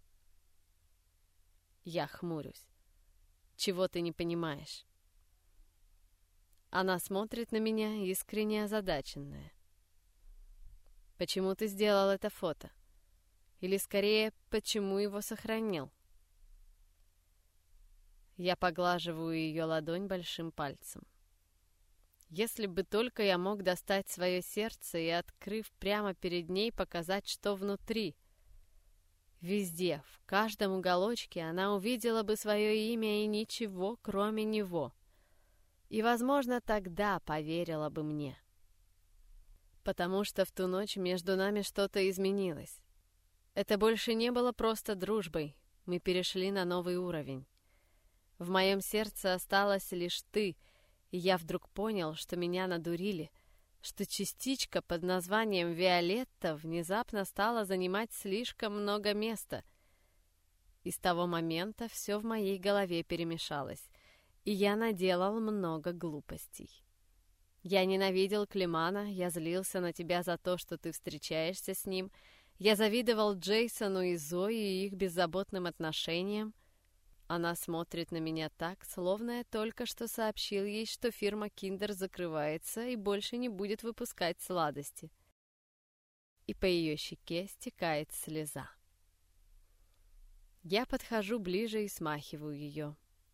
Я хмурюсь. Чего ты не понимаешь? Она смотрит на меня, искренне озадаченная. Почему ты сделал это фото? Или, скорее, почему его сохранил? Я поглаживаю ее ладонь большим пальцем. Если бы только я мог достать свое сердце и, открыв прямо перед ней, показать, что внутри. Везде, в каждом уголочке она увидела бы свое имя и ничего, кроме него. И, возможно, тогда поверила бы мне. Потому что в ту ночь между нами что-то изменилось. Это больше не было просто дружбой, мы перешли на новый уровень. В моем сердце осталась лишь ты, и я вдруг понял, что меня надурили, что частичка под названием Виолетта внезапно стала занимать слишком много места. И с того момента все в моей голове перемешалось, и я наделал много глупостей. Я ненавидел Климана, я злился на тебя за то, что ты встречаешься с ним, я завидовал Джейсону и Зои и их беззаботным отношениям. Она смотрит на меня так, словно я только что сообщил ей, что фирма Kinder закрывается и больше не будет выпускать сладости. И по ее щеке стекает слеза. Я подхожу ближе и смахиваю ее.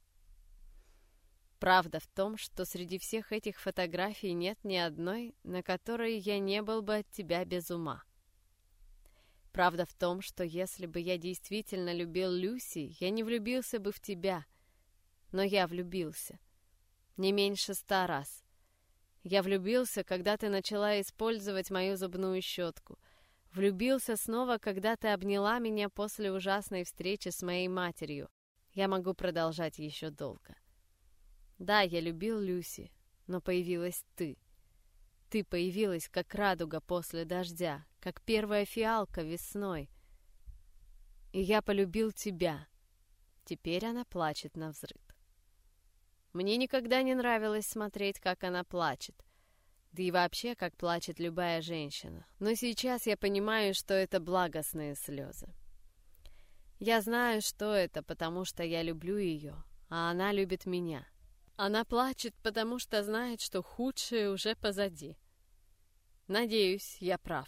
Правда в том, что среди всех этих фотографий нет ни одной, на которой я не был бы от тебя без ума. Правда в том, что если бы я действительно любил Люси, я не влюбился бы в тебя. Но я влюбился. Не меньше 100 раз. Я влюбился, когда ты начала использовать мою зубную щетку. Влюбился снова, когда ты обняла меня после ужасной встречи с моей матерью. Я могу продолжать еще долго. Да, я любил Люси, но появилась ты. Ты появилась, как радуга после дождя, как первая фиалка весной. И я полюбил тебя. Теперь она плачет навзрыд. Мне никогда не нравилось смотреть, как она плачет. Да и вообще, как плачет любая женщина. Но сейчас я понимаю, что это благостные слезы. Я знаю, что это, потому что я люблю ее, а она любит меня. Она плачет, потому что знает, что худшее уже позади. Надеюсь, я прав.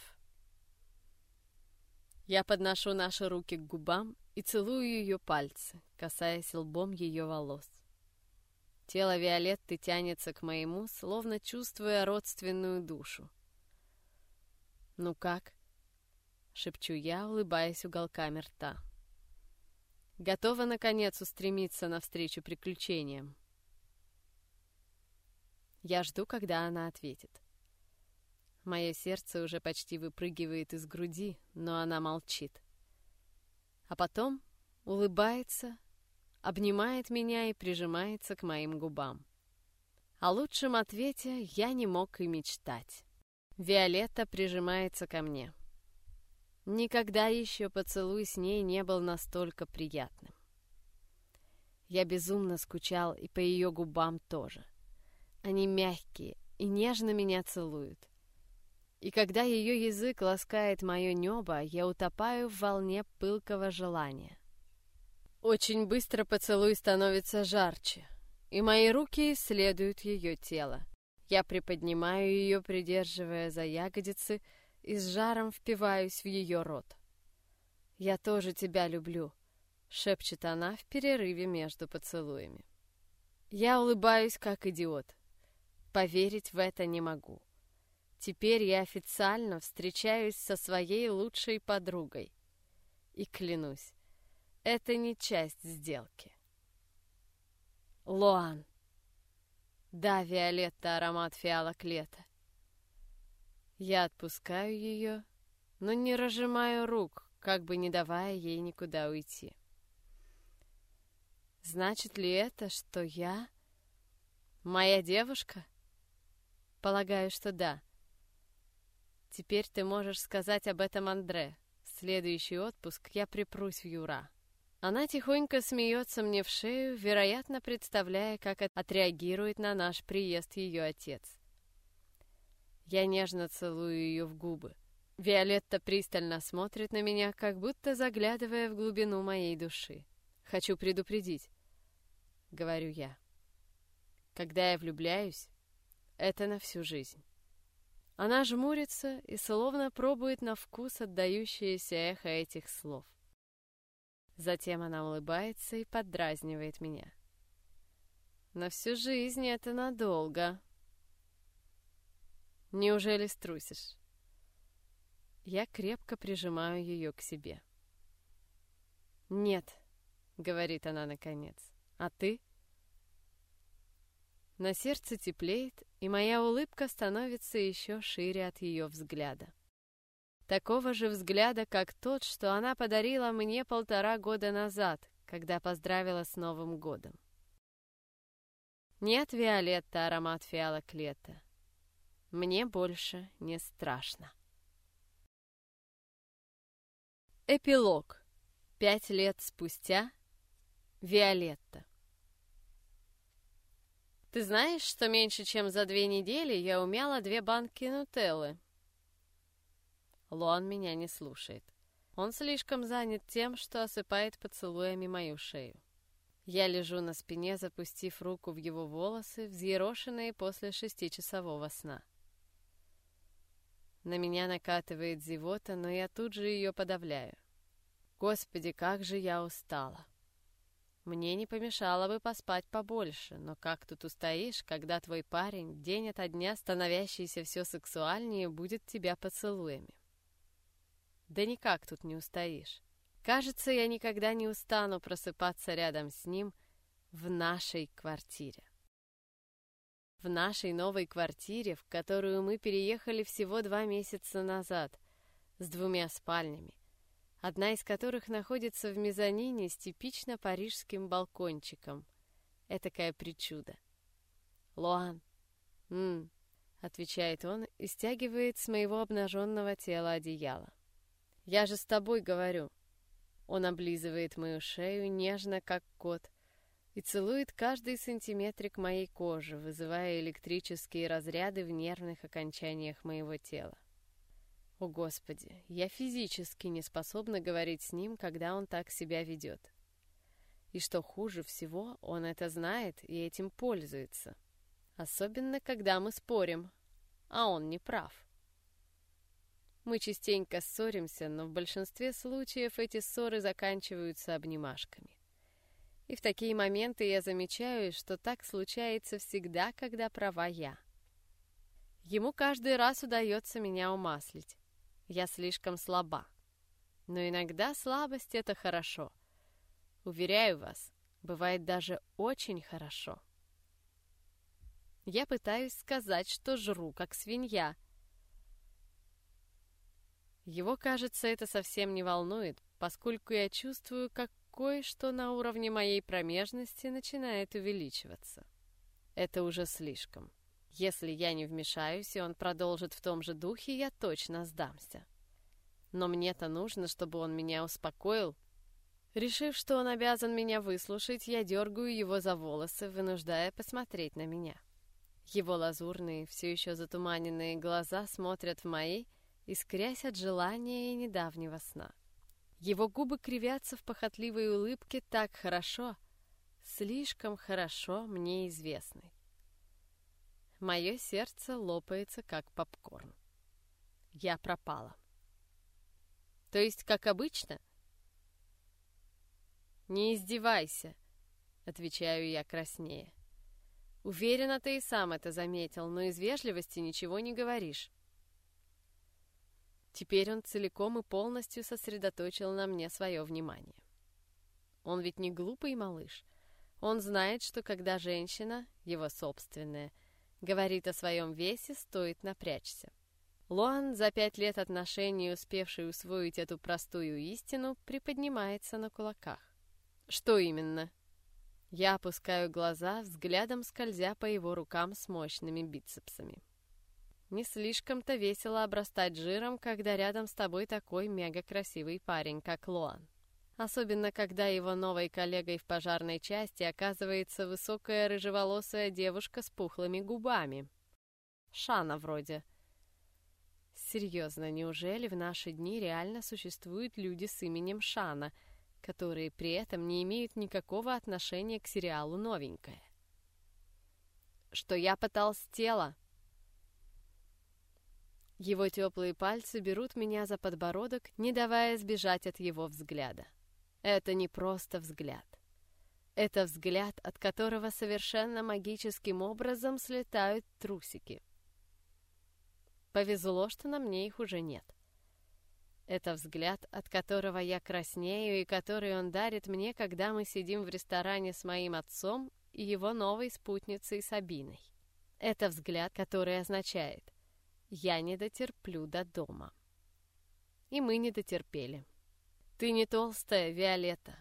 Я подношу наши руки к губам и целую ее пальцы, касаясь лбом ее волос. Тело Виолетты тянется к моему, словно чувствуя родственную душу. «Ну как?» — шепчу я, улыбаясь уголками рта. Готова, наконец, устремиться навстречу приключениям. Я жду, когда она ответит. Мое сердце уже почти выпрыгивает из груди, но она молчит. А потом улыбается, обнимает меня и прижимается к моим губам. О лучшем ответе я не мог и мечтать. Виолетта прижимается ко мне. Никогда еще поцелуй с ней не был настолько приятным. Я безумно скучал и по ее губам тоже. Они мягкие и нежно меня целуют. И когда ее язык ласкает мое небо, я утопаю в волне пылкого желания. Очень быстро поцелуй становится жарче, и мои руки исследуют ее тело. Я приподнимаю ее, придерживая за ягодицы, и с жаром впиваюсь в ее рот. «Я тоже тебя люблю», — шепчет она в перерыве между поцелуями. Я улыбаюсь, как идиот. Поверить в это не могу. Теперь я официально встречаюсь со своей лучшей подругой. И клянусь, это не часть сделки. Лоан. Да, Виолетта, аромат фиалок лета. Я отпускаю ее, но не разжимаю рук, как бы не давая ей никуда уйти. Значит ли это, что я моя девушка? Полагаю, что да. Теперь ты можешь сказать об этом Андре. В следующий отпуск я припрусь в Юра. Она тихонько смеется мне в шею, вероятно, представляя, как отреагирует на наш приезд ее отец. Я нежно целую ее в губы. Виолетта пристально смотрит на меня, как будто заглядывая в глубину моей души. «Хочу предупредить», — говорю я. «Когда я влюбляюсь, это на всю жизнь». Она жмурится и словно пробует на вкус отдающееся эхо этих слов. Затем она улыбается и поддразнивает меня. «На всю жизнь это надолго». «Неужели струсишь?» Я крепко прижимаю ее к себе. «Нет», — говорит она наконец, — «а ты?» На сердце теплеет, и моя улыбка становится еще шире от ее взгляда. Такого же взгляда, как тот, что она подарила мне 1,5 года назад, когда поздравила с Новым годом. Нет, Виолетта, аромат фиалок лета. Мне больше не страшно. Эпилог. 5 лет спустя. Виолетта. Ты знаешь, что меньше чем за 2 недели я умяла 2 банки нутеллы? Лоан меня не слушает. Он слишком занят тем, что осыпает поцелуями мою шею. Я лежу на спине, запустив руку в его волосы, взъерошенные после 6-часового сна. На меня накатывает зевота, но я тут же ее подавляю. Господи, как же я устала. Мне не помешало бы поспать побольше, но как тут устоишь, когда твой парень, день ото дня становящийся все сексуальнее, будет тебя поцелуями? Да никак тут не устоишь. Кажется, я никогда не устану просыпаться рядом с ним в нашей квартире. В нашей новой квартире, в которую мы переехали всего 2 месяца назад, с 2 спальнями, одна из которых находится в мезонине с типично парижским балкончиком. Этакая причуда. «Лоан!» отвечает он и стягивает с моего обнаженного тела одеяло. «Я же с тобой говорю!» Он облизывает мою шею нежно, как кот, и целует каждый сантиметрик моей кожи, вызывая электрические разряды в нервных окончаниях моего тела. О, Господи, я физически не способна говорить с ним, когда он так себя ведет. И что хуже всего, он это знает и этим пользуется. Особенно, когда мы спорим, а он не прав. Мы частенько ссоримся, но в большинстве случаев эти ссоры заканчиваются обнимашками. И в такие моменты я замечаю, что так случается всегда, когда права я. Ему каждый раз удается меня умаслить. Я слишком слаба. Но иногда слабость — это хорошо. Уверяю вас, бывает даже очень хорошо. Я пытаюсь сказать, что жру, как свинья. Его, кажется, это совсем не волнует, поскольку я чувствую, как кое-что на уровне моей промежности начинает увеличиваться. Это уже слишком. Если я не вмешаюсь, и он продолжит в том же духе, я точно сдамся. Но мне-то нужно, чтобы он меня успокоил. Решив, что он обязан меня выслушать, я дергаю его за волосы, вынуждая посмотреть на меня. Его лазурные, все еще затуманенные глаза смотрят в мои, искрясь от желания и недавнего сна. Его губы кривятся в похотливой улыбке так хорошо, слишком хорошо мне известной. Мое сердце лопается, как попкорн. Я пропала. То есть, как обычно? Не издевайся, отвечаю я краснее. Уверена, ты и сам это заметил, но из вежливости ничего не говоришь. Теперь он целиком и полностью сосредоточил на мне свое внимание. Он ведь не глупый малыш. Он знает, что когда женщина, его собственная, говорит о своем весе, стоит напрячься. Лоан, за 5 лет отношений, успевший усвоить эту простую истину, приподнимается на кулаках. Что именно? Я опускаю глаза, взглядом скользя по его рукам с мощными бицепсами. Не слишком-то весело обрастать жиром, когда рядом с тобой такой мега-красивый парень, как Лоан. Особенно, когда его новой коллегой в пожарной части оказывается высокая рыжеволосая девушка с пухлыми губами. Шана вроде. Серьезно, неужели в наши дни реально существуют люди с именем Шана, которые при этом не имеют никакого отношения к сериалу «Новенькая»? Что я потолстела. Его теплые пальцы берут меня за подбородок, не давая сбежать от его взгляда. Это не просто взгляд. Это взгляд, от которого совершенно магическим образом слетают трусики. Повезло, что на мне их уже нет. Это взгляд, от которого я краснею и который он дарит мне, когда мы сидим в ресторане с моим отцом и его новой спутницей Сабиной. Это взгляд, который означает: я не дотерплю до дома. И мы не дотерпели. Ты не толстая, Виолетта.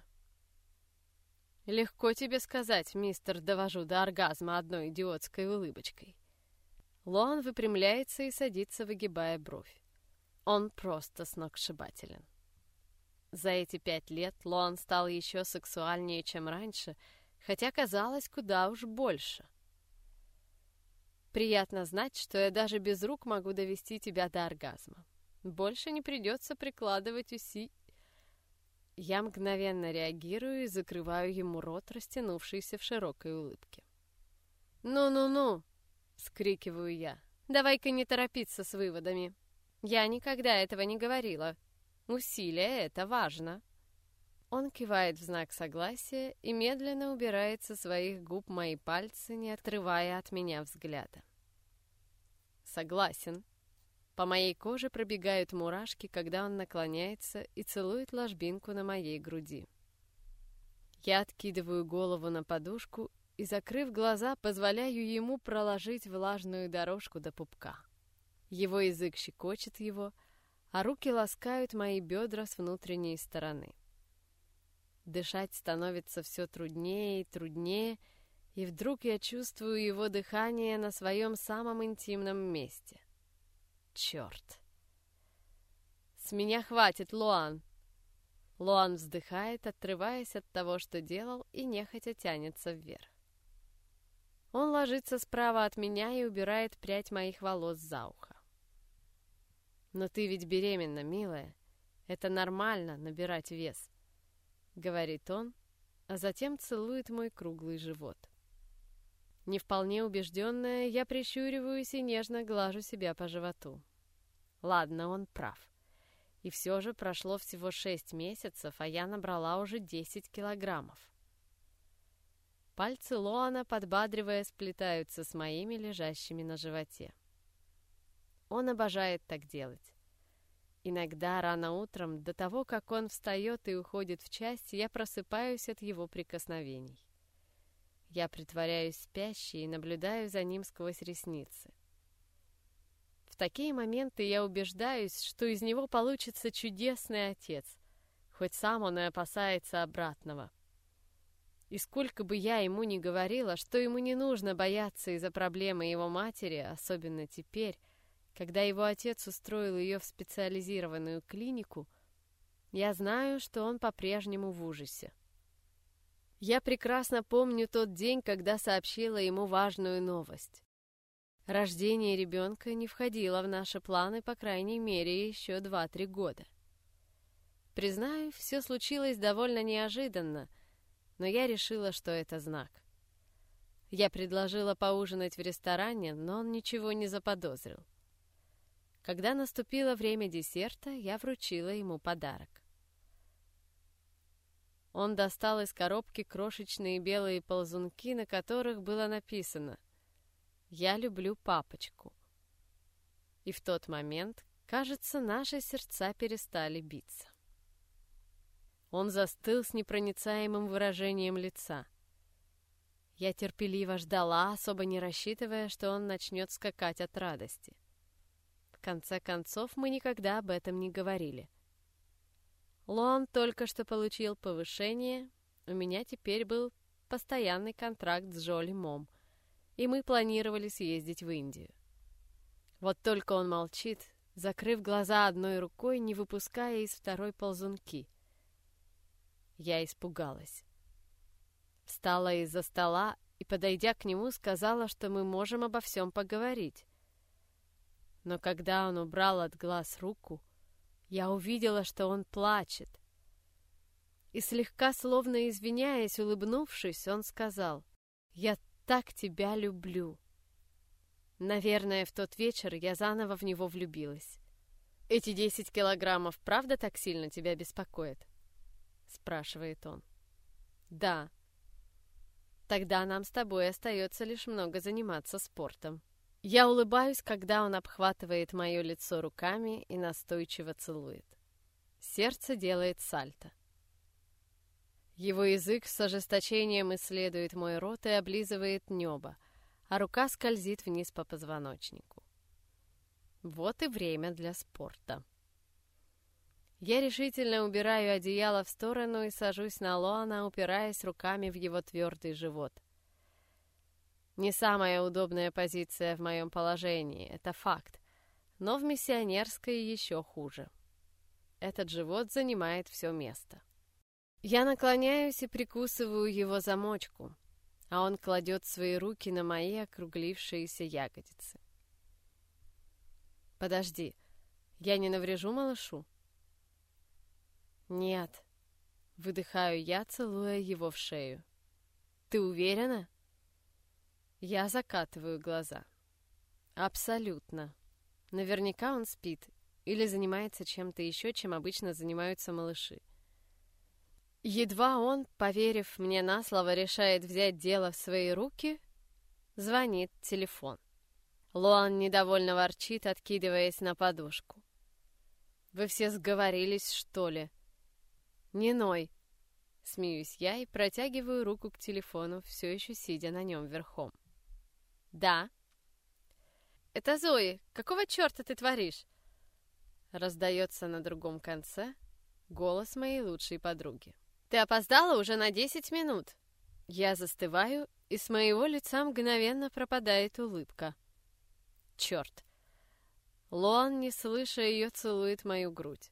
Легко тебе сказать, мистер, довожу до оргазма одной идиотской улыбочкой. Лоан выпрямляется и садится, выгибая бровь. Он просто сногсшибателен. За эти 5 лет Лоан стал еще сексуальнее, чем раньше, хотя казалось куда уж больше. Приятно знать, что я даже без рук могу довести тебя до оргазма. Больше не придется прикладывать усилий. Я мгновенно реагирую и закрываю ему рот, растянувшийся в широкой улыбке. «Ну-ну-ну!» — вскрикиваю я. «Давай-ка не торопиться с выводами. Я никогда этого не говорила. Усилие — это важно». Он кивает в знак согласия и медленно убирает со своих губ мои пальцы, не отрывая от меня взгляда. Согласен. По моей коже пробегают мурашки, когда он наклоняется и целует ложбинку на моей груди. Я откидываю голову на подушку и, закрыв глаза, позволяю ему проложить влажную дорожку до пупка. Его язык щекочет его, а руки ласкают мои бедра с внутренней стороны. Дышать становится все труднее и труднее, и вдруг я чувствую его дыхание на своем самом интимном месте. Черт! С меня хватит, Лоан! Лоан вздыхает, отрываясь от того, что делал, и нехотя тянется вверх. Он ложится справа от меня и убирает прядь моих волос за ухо. «Но ты ведь беременна, милая. Это нормально, набирать вес», — говорит он, а затем целует мой круглый живот. Не вполне убежденная, я прищуриваюсь и нежно глажу себя по животу. Ладно, он прав. И все же прошло всего 6 месяцев, а я набрала уже 10 килограммов. Пальцы Лоана, подбадривая, сплетаются с моими, лежащими на животе. Он обожает так делать. Иногда рано утром, до того, как он встает и уходит в часть, я просыпаюсь от его прикосновений. Я притворяюсь спящей и наблюдаю за ним сквозь ресницы. В такие моменты я убеждаюсь, что из него получится чудесный отец, хоть сам он и опасается обратного. И сколько бы я ему ни говорила, что ему не нужно бояться из-за проблемы его матери, особенно теперь, когда его отец устроил ее в специализированную клинику, я знаю, что он по-прежнему в ужасе. Я прекрасно помню тот день, когда сообщила ему важную новость. Рождение ребенка не входило в наши планы, по крайней мере, еще 2-3 года. Признаю, все случилось довольно неожиданно, но я решила, что это знак. Я предложила поужинать в ресторане, но он ничего не заподозрил. Когда наступило время десерта, я вручила ему подарок. Он достал из коробки крошечные белые ползунки, на которых было написано «Я люблю папочку». И в тот момент, кажется, наши сердца перестали биться. Он застыл с непроницаемым выражением лица. Я терпеливо ждала, особо не рассчитывая, что он начнет скакать от радости. В конце концов, мы никогда об этом не говорили. Лоан только что получил повышение, у меня теперь был постоянный контракт с Жоли Мом, и мы планировали съездить в Индию. Вот только он молчит, закрыв глаза одной рукой, не выпуская из второй ползунки. Я испугалась. Встала из-за стола и, подойдя к нему, сказала, что мы можем обо всем поговорить. Но когда он убрал от глаз руку, я увидела, что он плачет. И слегка, словно извиняясь, улыбнувшись, он сказал: «Я так тебя люблю». Наверное, в тот вечер я заново в него влюбилась. «Эти 10 килограммов правда так сильно тебя беспокоят?» — спрашивает он. «Да». «Тогда нам с тобой остается лишь много заниматься спортом». Я улыбаюсь, когда он обхватывает мое лицо руками и настойчиво целует. Сердце делает сальто. Его язык с ожесточением исследует мой рот и облизывает небо, а рука скользит вниз по позвоночнику. Вот и время для спорта. Я решительно убираю одеяло в сторону и сажусь на Лоана, упираясь руками в его твердый живот. Не самая удобная позиция в моем положении, это факт, но в миссионерской еще хуже. Этот живот занимает все место. Я наклоняюсь и прикусываю его замочку, а он кладет свои руки на мои округлившиеся ягодицы. «Подожди, я не наврежу малышу?» «Нет», — выдыхаю я, целуя его в шею. «Ты уверена?» Я закатываю глаза. Абсолютно. Наверняка он спит или занимается чем-то еще, чем обычно занимаются малыши. Едва он, поверив мне на слово, решает взять дело в свои руки, звонит телефон. Лоан недовольно ворчит, откидываясь на подушку. «Вы все сговорились, что ли?» «Не ной!» Смеюсь я и протягиваю руку к телефону, все еще сидя на нем верхом. «Да». «Это Зои. Какого черта ты творишь?» Раздается на другом конце голос моей лучшей подруги. «Ты опоздала уже на 10 минут!» Я застываю, и с моего лица мгновенно пропадает улыбка. Черт! Лоан, не слыша ее, целует мою грудь.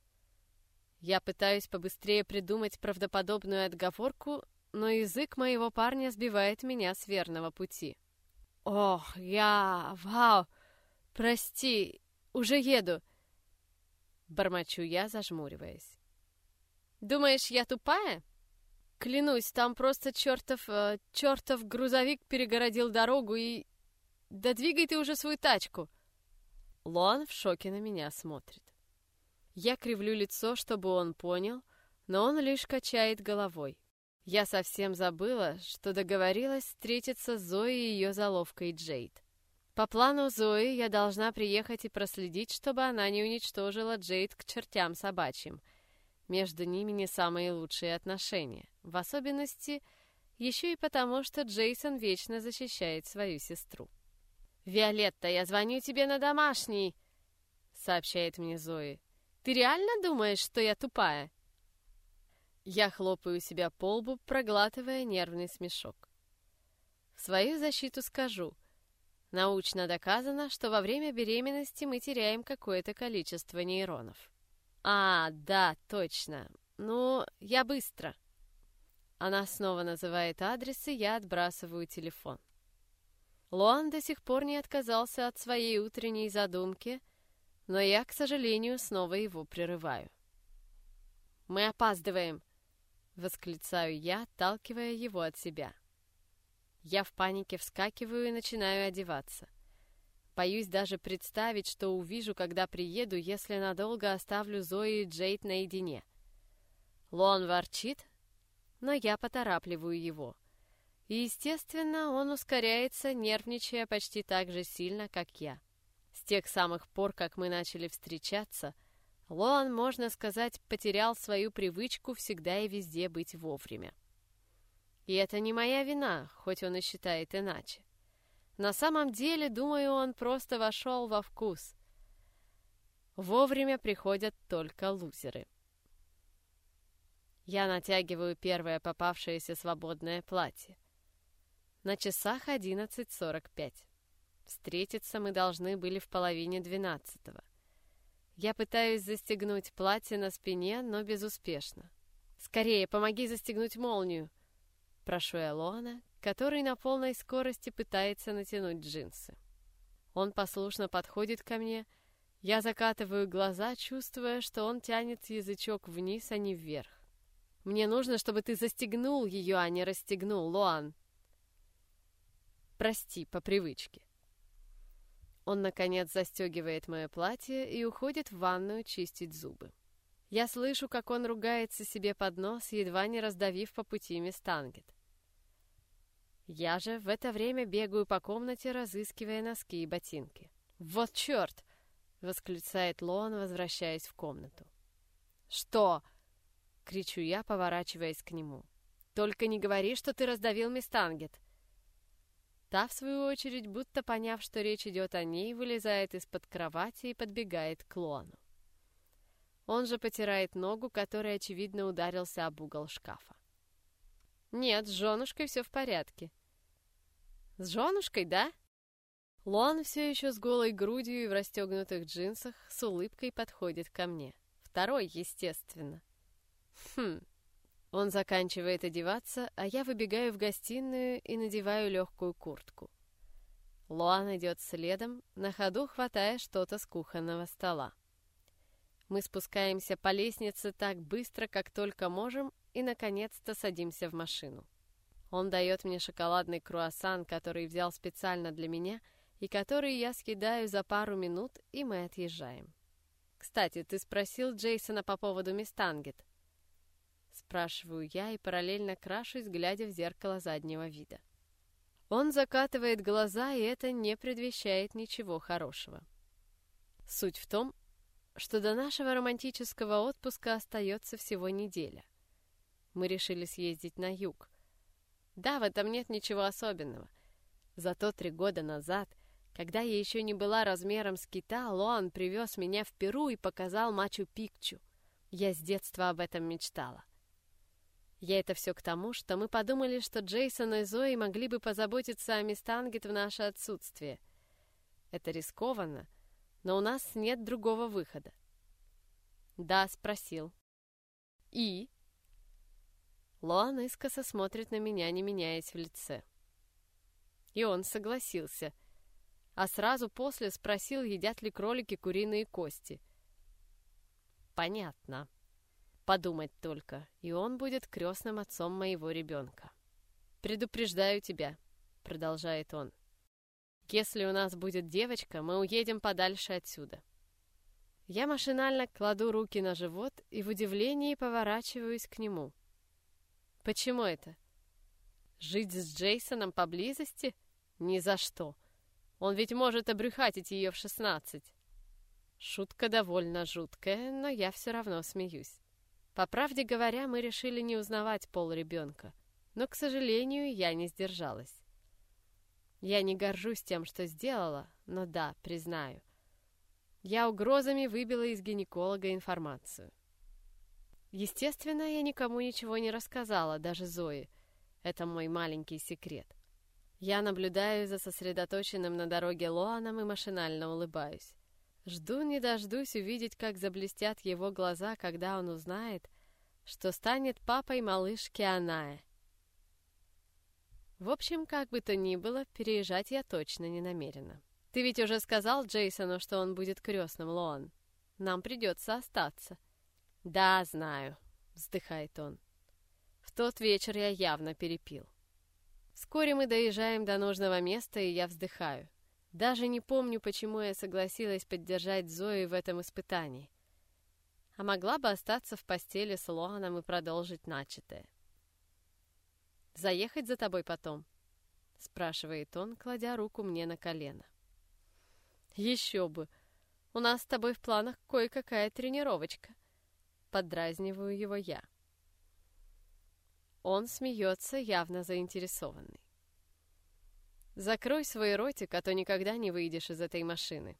Я пытаюсь побыстрее придумать правдоподобную отговорку, но язык моего парня сбивает меня с верного пути. «Ох, вау! Прости, уже еду!» Бормочу я, зажмуриваясь. «Думаешь, я тупая? Клянусь, там просто чертов грузовик перегородил дорогу и... Да двигай ты уже свою тачку!» Лоан в шоке на меня смотрит. Я кривлю лицо, чтобы он понял, но он лишь качает головой. Я совсем забыла, что договорилась встретиться с Зоей и ее заловкой Джейд. По плану Зои я должна приехать и проследить, чтобы она не уничтожила Джейд к чертям собачьим. Между ними не самые лучшие отношения. В особенности, еще и потому, что Джейсон вечно защищает свою сестру. «Виолетта, я звоню тебе на домашний!» — сообщает мне Зои. «Ты реально думаешь, что я тупая?» Я хлопаю себя по лбу, проглатывая нервный смешок. В свою защиту скажу. Научно доказано, что во время беременности мы теряем какое-то количество нейронов. «А, да, точно. Ну, я быстро». Она снова называет адрес, и я отбрасываю телефон. Лоан до сих пор не отказался от своей утренней задумки, но я, к сожалению, снова его прерываю. «Мы опаздываем!» — восклицаю я, отталкивая его от себя. Я в панике вскакиваю и начинаю одеваться. Боюсь даже представить, что увижу, когда приеду, если надолго оставлю Зои и Джейд наедине. Лоан ворчит, но я поторапливаю его. И, естественно, он ускоряется, нервничая почти так же сильно, как я. С тех самых пор, как мы начали встречаться, Лоан, можно сказать, потерял свою привычку всегда и везде быть вовремя. И это не моя вина, хоть он и считает иначе. На самом деле, думаю, он просто вошел во вкус. Вовремя приходят только лузеры. Я натягиваю первое попавшееся свободное платье. На часах 11:45. Встретиться мы должны были в 11:30. Я пытаюсь застегнуть платье на спине, но безуспешно. «Скорее, помоги застегнуть молнию!» Прошу я Лоана, который на полной скорости пытается натянуть джинсы. Он послушно подходит ко мне. Я закатываю глаза, чувствуя, что он тянет язычок вниз, а не вверх. «Мне нужно, чтобы ты застегнул ее, а не расстегнул, Лоан!» «Прости, по привычке». Он, наконец, застегивает мое платье и уходит в ванную чистить зубы. Я слышу, как он ругается себе под нос, едва не раздавив по пути Мистангет. Я же в это время бегаю по комнате, разыскивая носки и ботинки. «Вот черт!» — восклицает Лоан, возвращаясь в комнату. «Что?» — кричу я, поворачиваясь к нему. «Только не говори, что ты раздавил Мистангет!» Та, в свою очередь, будто поняв, что речь идет о ней, вылезает из-под кровати и подбегает к Лоану. Он же потирает ногу, которой, очевидно, ударился об угол шкафа. «Нет, с женушкой все в порядке». «С женушкой, да?» Лоан все еще с голой грудью и в расстегнутых джинсах с улыбкой подходит ко мне. Второй, естественно. Он заканчивает одеваться, а я выбегаю в гостиную и надеваю легкую куртку. Лоан идет следом, на ходу хватая что-то с кухонного стола. Мы спускаемся по лестнице так быстро, как только можем, и, наконец-то, садимся в машину. Он дает мне шоколадный круассан, который взял специально для меня, и который я съедаю за пару минут, и мы отъезжаем. «Кстати, ты спросил Джейсона по поводу Мистангет?» Спрашиваю я и параллельно крашусь, глядя в зеркало заднего вида. Он закатывает глаза, и это не предвещает ничего хорошего. Суть в том, что до нашего романтического отпуска остается всего неделя. Мы решили съездить на юг. Да, в этом нет ничего особенного. Зато 3 года назад, Когда я еще не была размером с кита, Лоан привез меня в Перу и показал Мачу-Пикчу. Я с детства об этом мечтала. Я это все к тому, что мы подумали, что Джейсон и Зои могли бы позаботиться о мисс Тангет в наше отсутствие. Это рискованно, но у нас нет другого выхода. Да, спросил. И? Лоан искоса смотрит на меня, не меняясь в лице. И он согласился, а сразу после спросил, едят ли кролики куриные кости. Понятно. Подумать только, и он будет крестным отцом моего ребенка. «Предупреждаю тебя», — продолжает он. «Если у нас будет девочка, мы уедем подальше отсюда». Я машинально кладу руки на живот и в удивлении поворачиваюсь к нему. «Почему это? Жить с Джейсоном поблизости? Ни за что. Он ведь может обрюхатить ее в 16». Шутка довольно жуткая, но я все равно смеюсь. По правде говоря, мы решили не узнавать пол ребенка, но, к сожалению, я не сдержалась. Я не горжусь тем, что сделала, но да, признаю. Я угрозами выбила из гинеколога информацию. Естественно, я никому ничего не рассказала, даже Зое. Это мой маленький секрет. Я наблюдаю за сосредоточенным на дороге Лоаном и машинально улыбаюсь. Жду не дождусь увидеть, как заблестят его глаза, когда он узнает, что станет папой малышки Аная. В общем, как бы то ни было, переезжать я точно не намерена. Ты ведь уже сказал Джейсону, что он будет крестным, Лоан. Нам придется остаться. Да, знаю, вздыхает он. В тот вечер я явно перепил. Вскоре мы доезжаем до нужного места, и я вздыхаю. Даже не помню, почему я согласилась поддержать Зою в этом испытании. А могла бы остаться в постели с Лоаном и продолжить начатое. «Заехать за тобой потом?» — спрашивает он, кладя руку мне на колено. «Еще бы! У нас с тобой в планах кое-какая тренировочка». Поддразниваю его я. Он смеется, явно заинтересованный. «Закрой свой ротик, а то никогда не выйдешь из этой машины».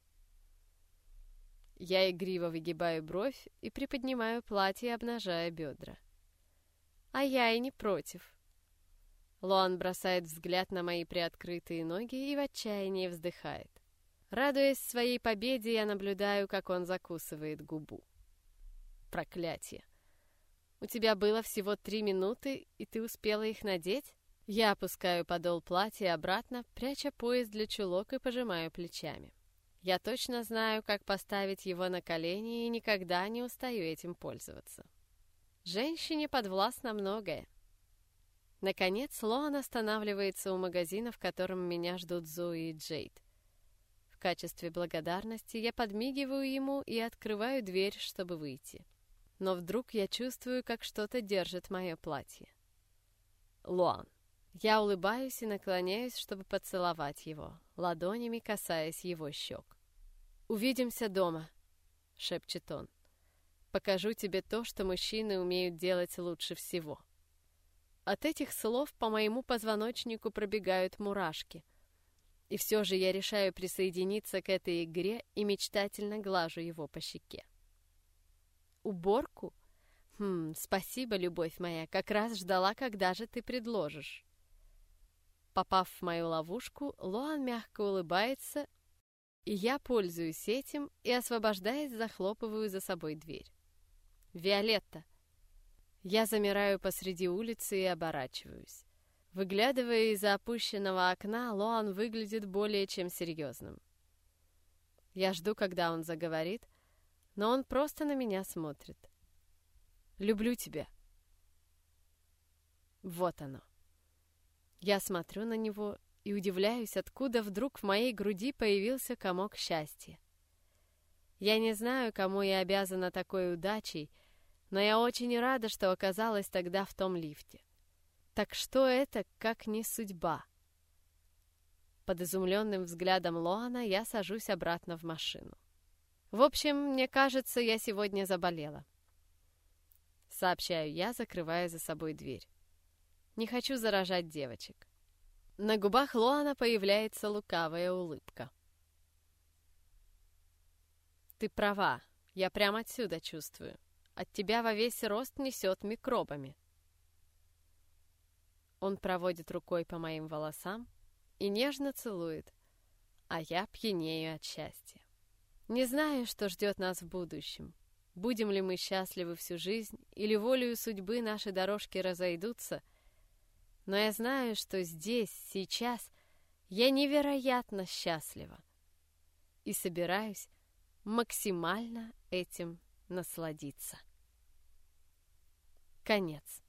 Я игриво выгибаю бровь и приподнимаю платье, обнажая бедра. А я и не против. Лоан бросает взгляд на мои приоткрытые ноги и в отчаянии вздыхает. Радуясь своей победе, я наблюдаю, как он закусывает губу. Проклятие. У тебя было всего 3 минуты, и ты успела их надеть? Я опускаю подол платья обратно, пряча пояс для чулок и пожимаю плечами. Я точно знаю, как поставить его на колени и никогда не устаю этим пользоваться. Женщине подвластно многое. Наконец, Лоан останавливается у магазина, в котором меня ждут Зои и Джейд. В качестве благодарности я подмигиваю ему и открываю дверь, чтобы выйти. Но вдруг я чувствую, как что-то держит мое платье. Лоан. Я улыбаюсь и наклоняюсь, чтобы поцеловать его, ладонями касаясь его щек. «Увидимся дома», — шепчет он. «Покажу тебе то, что мужчины умеют делать лучше всего». От этих слов по моему позвоночнику пробегают мурашки. И все же я решаю присоединиться к этой игре и мечтательно глажу его по щеке. «Уборку? Спасибо, любовь моя, как раз ждала, когда же ты предложишь». Попав в мою ловушку, Лоан мягко улыбается, и я пользуюсь этим и, освобождаясь, захлопываю за собой дверь. «Виолетта!» Я замираю посреди улицы и оборачиваюсь. Выглядывая из-за опущенного окна, Лоан выглядит более чем серьезным. Я жду, когда он заговорит, но он просто на меня смотрит. «Люблю тебя». Вот оно. Я смотрю на него и удивляюсь, откуда вдруг в моей груди появился комок счастья. Я не знаю, кому я обязана такой удачей, но я очень рада, что оказалась тогда в том лифте. Так что это, как не судьба? Под изумленным взглядом Лоана я сажусь обратно в машину. В общем, мне кажется, я сегодня заболела. Сообщаю я, закрывая за собой дверь. Не хочу заражать девочек. На губах Лоана появляется лукавая улыбка. Ты права, я прямо отсюда чувствую. От тебя во весь рост несет микробами. Он проводит рукой по моим волосам и нежно целует, а я пьянею от счастья. Не знаю, что ждет нас в будущем. Будем ли мы счастливы всю жизнь, или волею судьбы наши дорожки разойдутся, но я знаю, что здесь, сейчас, я невероятно счастлива и собираюсь максимально этим насладиться. Конец.